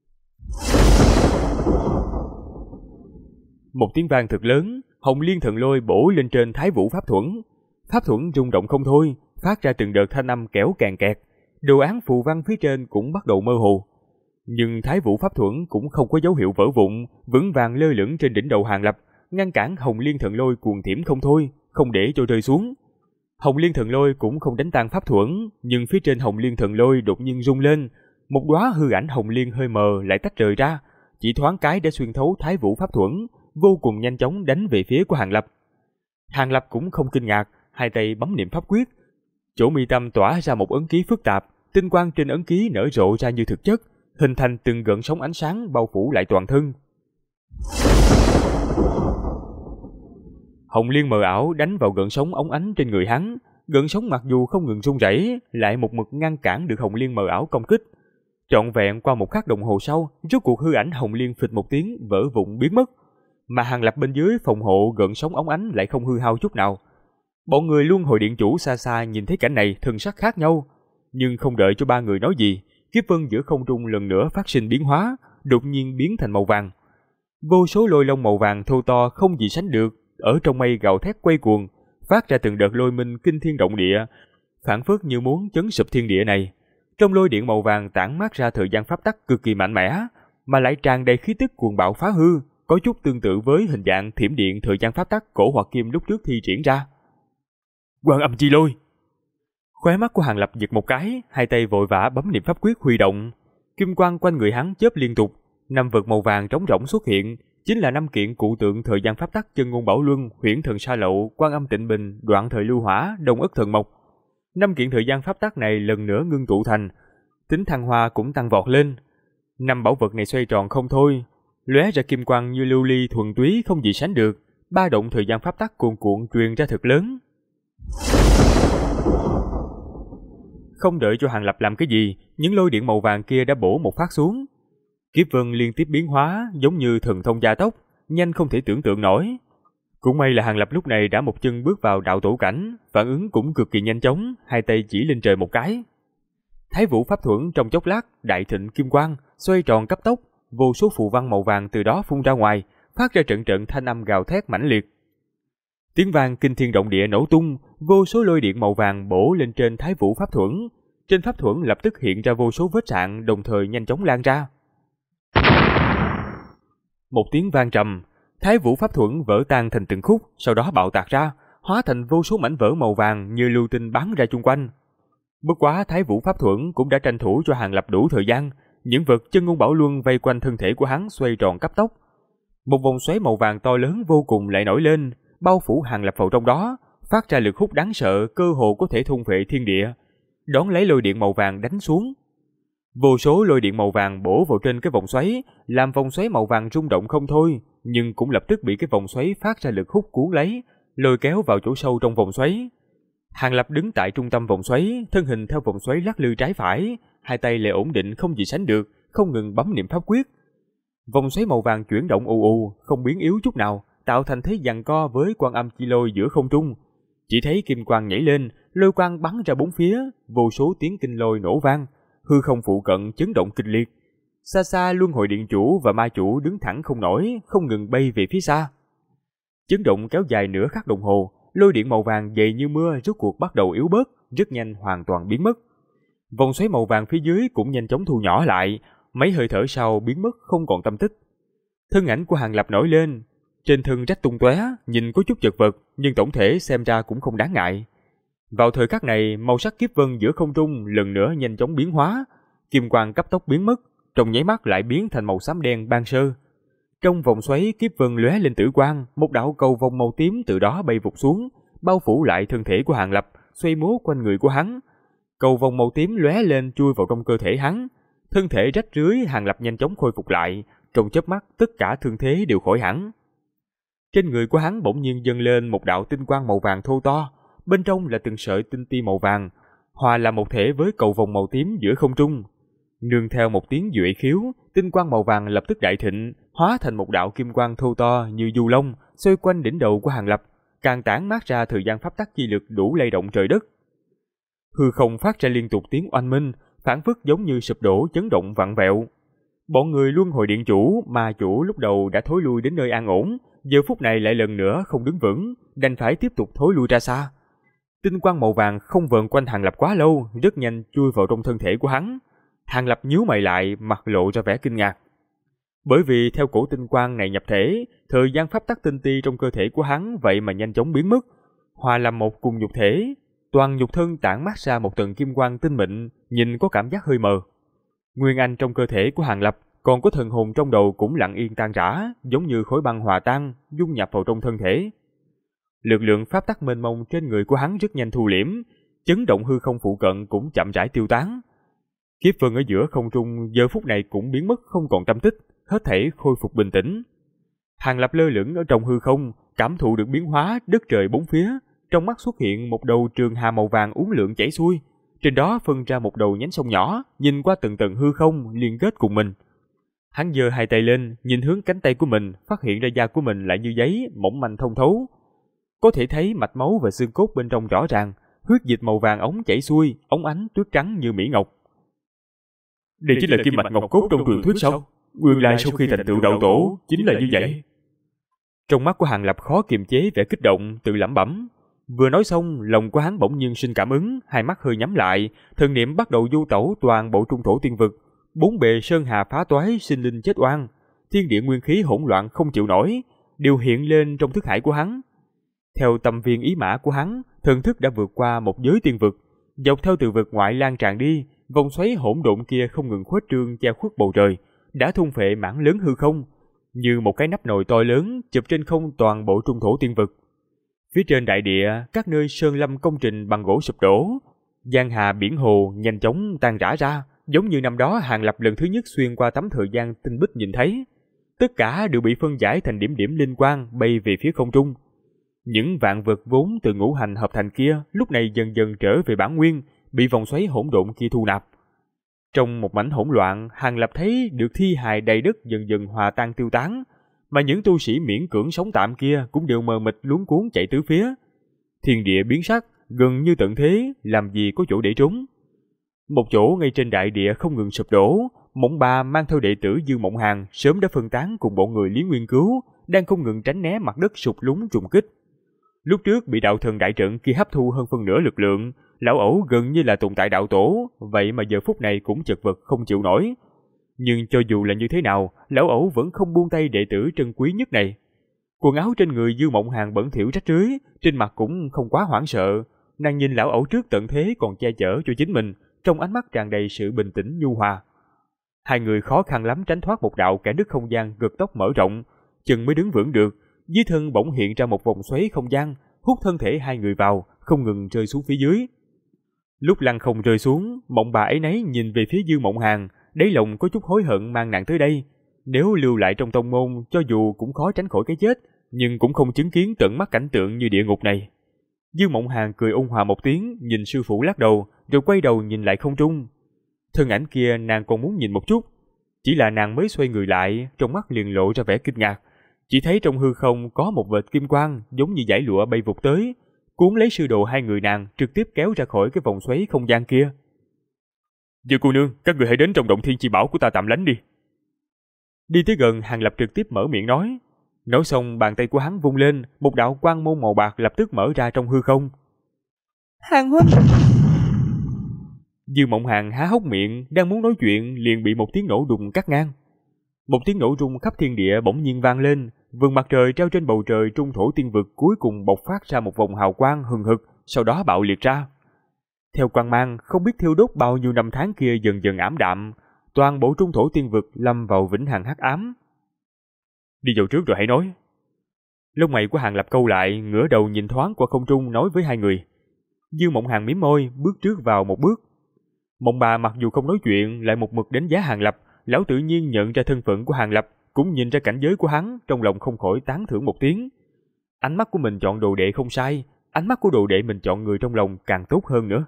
Một tiếng vang thật lớn, Hồng Liên Thần Lôi bổ lên trên Thái Vũ Pháp Thuẫn. Pháp Thuẫn rung động không thôi, phát ra từng đợt thanh âm kéo càng kẹt. Đồ án phù văn phía trên cũng bắt đầu mơ hồ. Nhưng Thái Vũ Pháp Thuẫn cũng không có dấu hiệu vỡ vụn, vững vàng lơ lửng trên đỉnh đầu Hàng Lập, ngăn cản Hồng Liên Thần Lôi cuồng thiểm không thôi, không để cho rơi xuống. Hồng Liên Thần Lôi cũng không đánh tan Pháp Thuẫn, nhưng phía trên Hồng Liên Thần Lôi đột nhiên rung lên, một đóa hư ảnh Hồng Liên hơi mờ lại tách rời ra, chỉ thoáng cái đã xuyên thấu Thái Vũ Pháp Thuẫn, vô cùng nhanh chóng đánh về phía của Hàng Lập. Hàng Lập cũng không kinh ngạc, hai tay bấm niệm pháp quyết, chỗ mi tâm tỏa ra một ấn ký phức tạp, tinh quang trên ấn ký nở rộ ra như thực chất, hình thành từng gợn sóng ánh sáng bao phủ lại toàn thân. Hồng Liên mờ ảo đánh vào gợn sóng óng ánh trên người hắn, gợn sóng mặc dù không ngừng rung rẩy, lại một mực ngăn cản được Hồng Liên mờ ảo công kích. Trọn vẹn qua một khắc đồng hồ sau, rốt cuộc hư ảnh Hồng Liên phịch một tiếng vỡ vụn biến mất, mà Hàng Lập bên dưới phòng hộ gợn sóng óng ánh lại không hư hao chút nào. Bọn người Luân Hồi Điện Chủ xa xa nhìn thấy cảnh này thần sắc khác nhau, nhưng không đợi cho ba người nói gì, kiếp vân giữa không trung lần nữa phát sinh biến hóa, đột nhiên biến thành màu vàng. Vô số lôi long màu vàng thô to không gì sánh được, ở trong mây gào thét quay cuồng, phát ra từng đợt lôi minh kinh thiên động địa, phảng phất như muốn chấn sụp thiên địa này. Trong lôi điện màu vàng tản mát ra thời gian pháp tắc cực kỳ mạnh mẽ, mà lại tràn đầy khí tức cuồng bạo phá hư, có chút tương tự với hình dạng thiểm điện thời gian pháp tắc Cổ Hoạt Kim lúc trước thi triển ra. Quan Âm Chi Lôi. Khóe mắt của Hàng Lập giật một cái, hai tay vội vã bấm niệm pháp quyết huy động, kim quang quanh người hắn chớp liên tục, năm vật màu vàng trống rỗng xuất hiện, chính là 5 kiện cụ tượng thời gian pháp tắc chân ngôn bảo luân, huyễn thần sa lậu, quan âm tịnh bình, đoạn thời lưu hỏa, đông ất thần mộc. 5 kiện thời gian pháp tắc này lần nữa ngưng tụ thành, tính thăng hoa cũng tăng vọt lên. 5 bảo vật này xoay tròn không thôi, lóe ra kim quang như lưu ly thuần túy không gì sánh được, ba động thời gian pháp tắc cuồn cuộn truyền ra thật lớn. Không đợi cho Hàng Lập làm cái gì, những lôi điện màu vàng kia đã bổ một phát xuống. Kiếp vân liên tiếp biến hóa, giống như thần thông gia tốc, nhanh không thể tưởng tượng nổi. Cũng may là Hàng Lập lúc này đã một chân bước vào đạo tổ cảnh, phản ứng cũng cực kỳ nhanh chóng, hai tay chỉ lên trời một cái. Thái Vũ pháp thuẫn trong chốc lát, đại thịnh kim quang, xoay tròn cấp tốc, vô số phù văn màu vàng từ đó phun ra ngoài, phát ra trận trận thanh âm gào thét mãnh liệt. Tiếng vang kinh thiên động địa nổ tung, vô số lôi điện màu vàng bổ lên trên Thái Vũ pháp thuẫn. Trên pháp thuẫn lập tức hiện ra vô số vết rạn, đồng thời nhanh chóng lan ra. Một tiếng vang trầm, Thái Vũ pháp thuẫn vỡ tan thành từng khúc, sau đó bạo tạc ra, hóa thành vô số mảnh vỡ màu vàng như lưu tinh bắn ra chung quanh. Bất quá Thái Vũ pháp thuẫn cũng đã tranh thủ cho Hàng Lập đủ thời gian, những vật chân ngôn bảo luân vây quanh thân thể của hắn xoay tròn cấp tốc. Một vòng xoáy màu vàng to lớn vô cùng lại nổi lên, bao phủ Hàng Lập vào trong đó, phát ra lực hút đáng sợ, cơ hồ có thể thôn phệ thiên địa, đón lấy lôi điện màu vàng đánh xuống. Vô số lôi điện màu vàng bổ vào trên cái vòng xoáy, làm vòng xoáy màu vàng rung động không thôi, nhưng cũng lập tức bị cái vòng xoáy phát ra lực hút cuốn lấy, lôi kéo vào chỗ sâu trong vòng xoáy. Hàng Lập đứng tại trung tâm vòng xoáy, thân hình theo vòng xoáy lắc lư trái phải, hai tay lại ổn định không gì sánh được, không ngừng bấm niệm pháp quyết. Vòng xoáy màu vàng chuyển động ù ù, không biến yếu chút nào, tạo thành thế giằng co với quan âm chi lôi giữa không trung. Chỉ thấy kim quang nhảy lên, lôi quang bắn ra bốn phía, vô số tiếng kinh lôi nổ vang, hư không phụ cận chấn động kịch liệt. Xa xa luân hồi điện chủ và ma chủ đứng thẳng không nổi, không ngừng bay về phía xa. Chấn động kéo dài nửa khắc đồng hồ, lôi điện màu vàng dày như mưa rốt cuộc bắt đầu yếu bớt, rất nhanh hoàn toàn biến mất. Vòng xoáy màu vàng phía dưới cũng nhanh chóng thu nhỏ lại, mấy hơi thở sau biến mất không còn tâm tích. Thân ảnh của Hàng Lập nổi lên, trên thân rách tung tóe, nhìn có chút chật vật, nhưng tổng thể xem ra cũng không đáng ngại. Vào thời khắc này, màu sắc kiếp vân giữa không trung lần nữa nhanh chóng biến hóa, kim quang cấp tốc biến mất, trong nháy mắt lại biến thành màu xám đen ban sơ. Trong vòng xoáy kiếp vân lóe lên tử quang, một đạo cầu vòng màu tím từ đó bay vụt xuống, bao phủ lại thân thể của Hàng Lập, xoay múa quanh người của hắn. Cầu vòng màu tím lóe lên chui vào trong cơ thể hắn, thân thể rách rưới Hàng Lập nhanh chóng khôi phục lại, trong chớp mắt tất cả thương thế đều khỏi hẳn. Trên người của hắn bỗng nhiên dâng lên một đạo tinh quang màu vàng thô to, bên trong là từng sợi tinh ti màu vàng, hòa làm một thể với cầu vòng màu tím giữa không trung. Nương theo một tiếng duệ khiếu, tinh quang màu vàng lập tức đại thịnh, hóa thành một đạo kim quang thô to như du long, xoay quanh đỉnh đầu của Hàng Lập, càng tản mát ra thời gian pháp tắc chi lực đủ lay động trời đất. Hư không phát ra liên tục tiếng oanh minh, phảng phất giống như sụp đổ chấn động vặn vẹo. Bọn người luân hồi điện chủ, ma chủ lúc đầu đã thối lui đến nơi an ổn, giờ phút này lại lần nữa không đứng vững, đành phải tiếp tục thối lui ra xa. Tinh quang màu vàng không vờn quanh Hàng Lập quá lâu, rất nhanh chui vào trong thân thể của hắn. Hàng Lập nhíu mày lại, mặt lộ ra vẻ kinh ngạc. Bởi vì theo cổ tinh quang này nhập thể, thời gian pháp tắc tinh ti trong cơ thể của hắn vậy mà nhanh chóng biến mất, hòa làm một cùng nhục thể, toàn nhục thân tản mát ra một tầng kim quang tinh mịn, nhìn có cảm giác hơi mờ. Nguyên anh trong cơ thể của Hàng Lập, còn có thần hồn trong đầu cũng lặng yên tan rã, giống như khối băng hòa tan, dung nhập vào trong thân thể. Lực lượng pháp tắc mênh mông trên người của hắn rất nhanh thu liễm, chấn động hư không phụ cận cũng chậm rãi tiêu tán. Kiếp vân ở giữa không trung giờ phút này cũng biến mất không còn tâm tích, hết thảy khôi phục bình tĩnh. Hàng Lập lơ lửng ở trong hư không, cảm thụ được biến hóa đất trời bốn phía, trong mắt xuất hiện một đầu trường hà màu vàng uốn lượn chảy xuôi, trên đó phân ra một đầu nhánh sông nhỏ, nhìn qua từng tầng hư không liên kết cùng mình. Hắn giơ hai tay lên, nhìn hướng cánh tay của mình, phát hiện ra da của mình lại như giấy, mỏng manh thông thấu. Có thể thấy mạch máu và xương cốt bên trong rõ ràng, huyết dịch màu vàng ống chảy xuôi, óng ánh tuyết trắng như mỹ ngọc. Đây chính là kim mạch ngọc cốt trong truyền thuyết sao? Nguyên lai sau khi thành tựu đạo tổ chính là như vậy. Trong mắt của Hàng Lập khó kiềm chế vẻ kích động, tự lẩm bẩm. Vừa nói xong, lòng của hắn bỗng nhiên sinh cảm ứng, hai mắt hơi nhắm lại, thần niệm bắt đầu du tẩu toàn bộ trung thổ tiên vực, bốn bề sơn hà phá toái, sinh linh chết oan, thiên địa nguyên khí hỗn loạn không chịu nổi, đều hiện lên trong thức hải của hắn. Theo tâm viên ý mã của hắn, thần thức đã vượt qua một giới tiên vực, dọc theo từ vực ngoại lan tràn đi, vòng xoáy hỗn độn kia không ngừng khuếch trương che khuất bầu trời, đã thôn phệ mảng lớn hư không. như một cái nắp nồi to lớn chụp trên không toàn bộ trung thổ tiên vực. Phía trên đại địa, các nơi sơn lâm công trình bằng gỗ sụp đổ, giang hà biển hồ nhanh chóng tan rã ra, giống như năm đó Hàng Lập lần thứ nhất xuyên qua tấm thời gian tinh bích nhìn thấy. Tất cả đều bị phân giải thành điểm điểm linh quang bay về phía không trung. Những vạn vật vốn từ ngũ hành hợp thành kia lúc này dần dần trở về bản nguyên, bị vòng xoáy hỗn độn kia thu nạp. Trong một mảnh hỗn loạn, Hàng Lập thấy được thi hài đầy đất dần dần hòa tan tiêu tán, mà những tu sĩ miễn cưỡng sống tạm kia cũng đều mờ mịt luống cuống chạy tứ phía. Thiên địa biến sắc, gần như tận thế, làm gì có chỗ để trốn. Một chỗ ngay trên đại địa không ngừng sụp đổ, Mộng Bà mang theo đệ tử Dương Mộng Hàn sớm đã phân tán cùng bọn người Lý Nguyên Cứu, đang không ngừng tránh né mặt đất sụt lún trùng kích. Lúc trước bị đạo thần đại trận kia hấp thu hơn phân nửa lực lượng, lão ẩu gần như là tồn tại đạo tổ, vậy mà giờ phút này cũng chật vật không chịu nổi. Nhưng cho dù là như thế nào, lão ẩu vẫn không buông tay đệ tử trân quý nhất này. Quần áo trên người Dương Mộng Hàn bẩn thỉu rách rưới, trên mặt cũng không quá hoảng sợ. Nàng nhìn lão ẩu trước tận thế còn che chở cho chính mình, trong ánh mắt tràn đầy sự bình tĩnh nhu hòa. Hai người khó khăn lắm tránh thoát một đạo kẽ đứt không gian cực tốc mở rộng, chừng mới đứng vững được. Dưới thân bỗng hiện ra một vòng xoáy không gian, hút thân thể hai người vào, không ngừng rơi xuống phía dưới. Lúc lăn không rơi xuống, Mộng Bà ấy nấy nhìn về phía Dương Mộng Hàn, đáy lòng có chút hối hận mang nàng tới đây. Nếu lưu lại trong tông môn, cho dù cũng khó tránh khỏi cái chết, nhưng cũng không chứng kiến tận mắt cảnh tượng như địa ngục này. Dương Mộng Hàn cười ôn hòa một tiếng, nhìn sư phụ lắc đầu, rồi quay đầu nhìn lại không trung. Thân ảnh kia nàng còn muốn nhìn một chút, chỉ là nàng mới xoay người lại, trong mắt liền lộ ra vẻ kinh ngạc. Chỉ thấy trong hư không có một vệt kim quang giống như dải lụa bay vụt tới, cuốn lấy sư đồ hai người nàng trực tiếp kéo ra khỏi cái vòng xoáy không gian kia. Dương cô nương, các người hãy đến trong động thiên chi bảo của ta tạm lánh đi. Đi tới gần, Hàng Lập trực tiếp mở miệng nói. Nói xong bàn tay của hắn vung lên, một đạo quang môn màu bạc lập tức mở ra trong hư không. Hàng huynh! Dương Mộng Hàn há hốc miệng, đang muốn nói chuyện liền bị một tiếng nổ đùng cắt ngang. Một tiếng nổ rung khắp thiên địa bỗng nhiên vang lên, vầng mặt trời treo trên bầu trời trung thổ tiên vực cuối cùng bộc phát ra một vòng hào quang hừng hực, sau đó bạo liệt ra. Theo quang mang không biết thiêu đốt bao nhiêu năm tháng kia dần dần ảm đạm, toàn bộ trung thổ tiên vực lâm vào vĩnh hằng hắc ám. Đi vào trước rồi hãy nói. Lông mày của Hàng Lập câu lại, ngửa đầu nhìn thoáng qua không trung nói với hai người. Dương Mộng Hàn mím môi, bước trước vào một bước. Mộng Bà mặc dù không nói chuyện, lại một mực đánh giá Hàng Lập. Lão tự nhiên nhận ra thân phận của Hàng Lập, cũng nhìn ra cảnh giới của hắn, trong lòng không khỏi tán thưởng một tiếng. Ánh mắt của mình chọn đồ đệ không sai, ánh mắt của đồ đệ mình chọn người trong lòng càng tốt hơn nữa.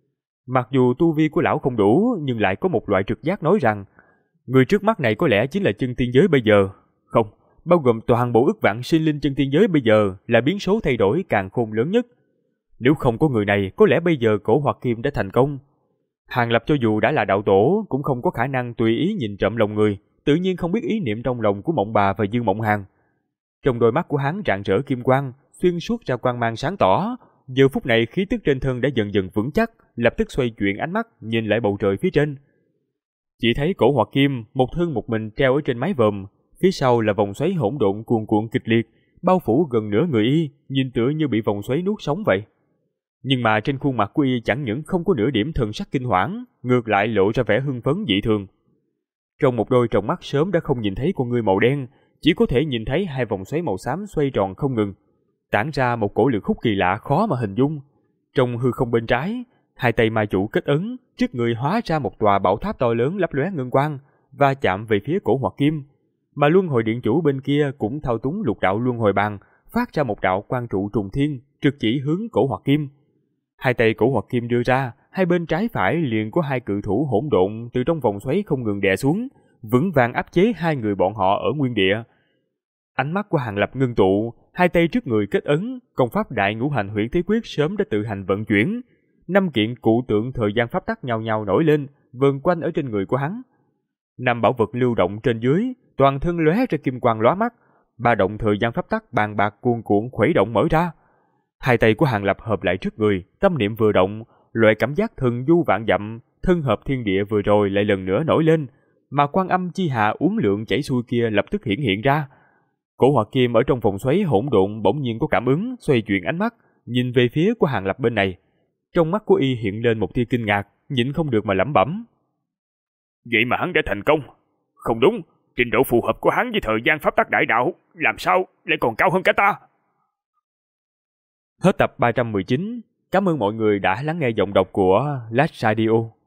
Mặc dù tu vi của lão không đủ, nhưng lại có một loại trực giác nói rằng người trước mắt này có lẽ chính là chân tiên giới bây giờ. Không, bao gồm toàn bộ ức vạn sinh linh chân tiên giới bây giờ là biến số thay đổi càng khôn lớn nhất. Nếu không có người này, có lẽ bây giờ Cổ Hoạt Kim đã thành công. Hàng Lập cho dù đã là đạo tổ, cũng không có khả năng tùy ý nhìn trộm lòng người, tự nhiên không biết ý niệm trong lòng của Mộng Bà và Dương Mộng Hàn. Trong đôi mắt của hắn rạng rỡ kim quang, xuyên suốt ra quang mang sáng tỏ. Giờ phút này khí tức trên thân đã dần dần vững chắc, lập tức xoay chuyển ánh mắt nhìn lại bầu trời phía trên. Chỉ thấy Cổ Hoạt Kim một thân một mình treo ở trên mái vòm, phía sau là vòng xoáy hỗn độn cuồn cuộn kịch liệt, bao phủ gần nửa người y, nhìn tựa như bị vòng xoáy nuốt sống vậy. Nhưng mà trên khuôn mặt của y chẳng những không có nửa điểm thần sắc kinh hoảng, ngược lại lộ ra vẻ hưng phấn dị thường. Trong một đôi tròng mắt sớm đã không nhìn thấy con ngươi màu đen, chỉ có thể nhìn thấy hai vòng xoáy màu xám xoay tròn không ngừng, tản ra một cổ lực hút kỳ lạ khó mà hình dung. Trong hư không bên trái, hai tay ma chủ kết ấn, trước người hóa ra một tòa bảo tháp to lớn lấp lóe ngân quang, và chạm về phía Cổ Hoạt Kim. Mà luân hồi điện chủ bên kia cũng thao túng lục đạo luân hồi bàn, phát ra một đạo quang trụ trùng thiên, trực chỉ hướng Cổ Hoạt Kim. Hai tay Cổ Hoạt Kim đưa ra, hai bên trái phải liền có hai cự thủ hỗn độn từ trong vòng xoáy không ngừng đè xuống, vững vàng áp chế hai người bọn họ ở nguyên địa. Ánh mắt của Hàng Lập ngưng tụ, hai tay trước người kết ấn, công pháp đại ngũ hành huyễn thế quyết sớm đã tự hành vận chuyển. 5 kiện cụ tượng thời gian pháp tắc nhau nhau nổi lên, vần quanh ở trên người của hắn. 5 bảo vật lưu động trên dưới, toàn thân lóe ra kim quang lóa mắt, ba động thời gian pháp tắc bàn bạc cuồn cuộn khuấy động mở ra. Hai tay của Hàng Lập hợp lại trước người, tâm niệm vừa động, loại cảm giác thần du vạn dặm, thân hợp thiên địa vừa rồi lại lần nữa nổi lên, mà quan âm chi hạ uốn lượn chảy xuôi kia lập tức hiện ra. Cổ Hoạt Kim ở trong vòng xoáy hỗn độn bỗng nhiên có cảm ứng, xoay chuyển ánh mắt, nhìn về phía của Hàng Lập bên này. Trong mắt của y hiện lên một tia kinh ngạc, nhịn không được mà lẩm bẩm. Vậy mà hắn đã thành công. Không đúng, trình độ phù hợp của hắn với thời gian pháp tắc đại đạo làm sao lại còn cao hơn cả ta. Hết tập 319. Cảm ơn mọi người đã lắng nghe giọng đọc của Last Radio.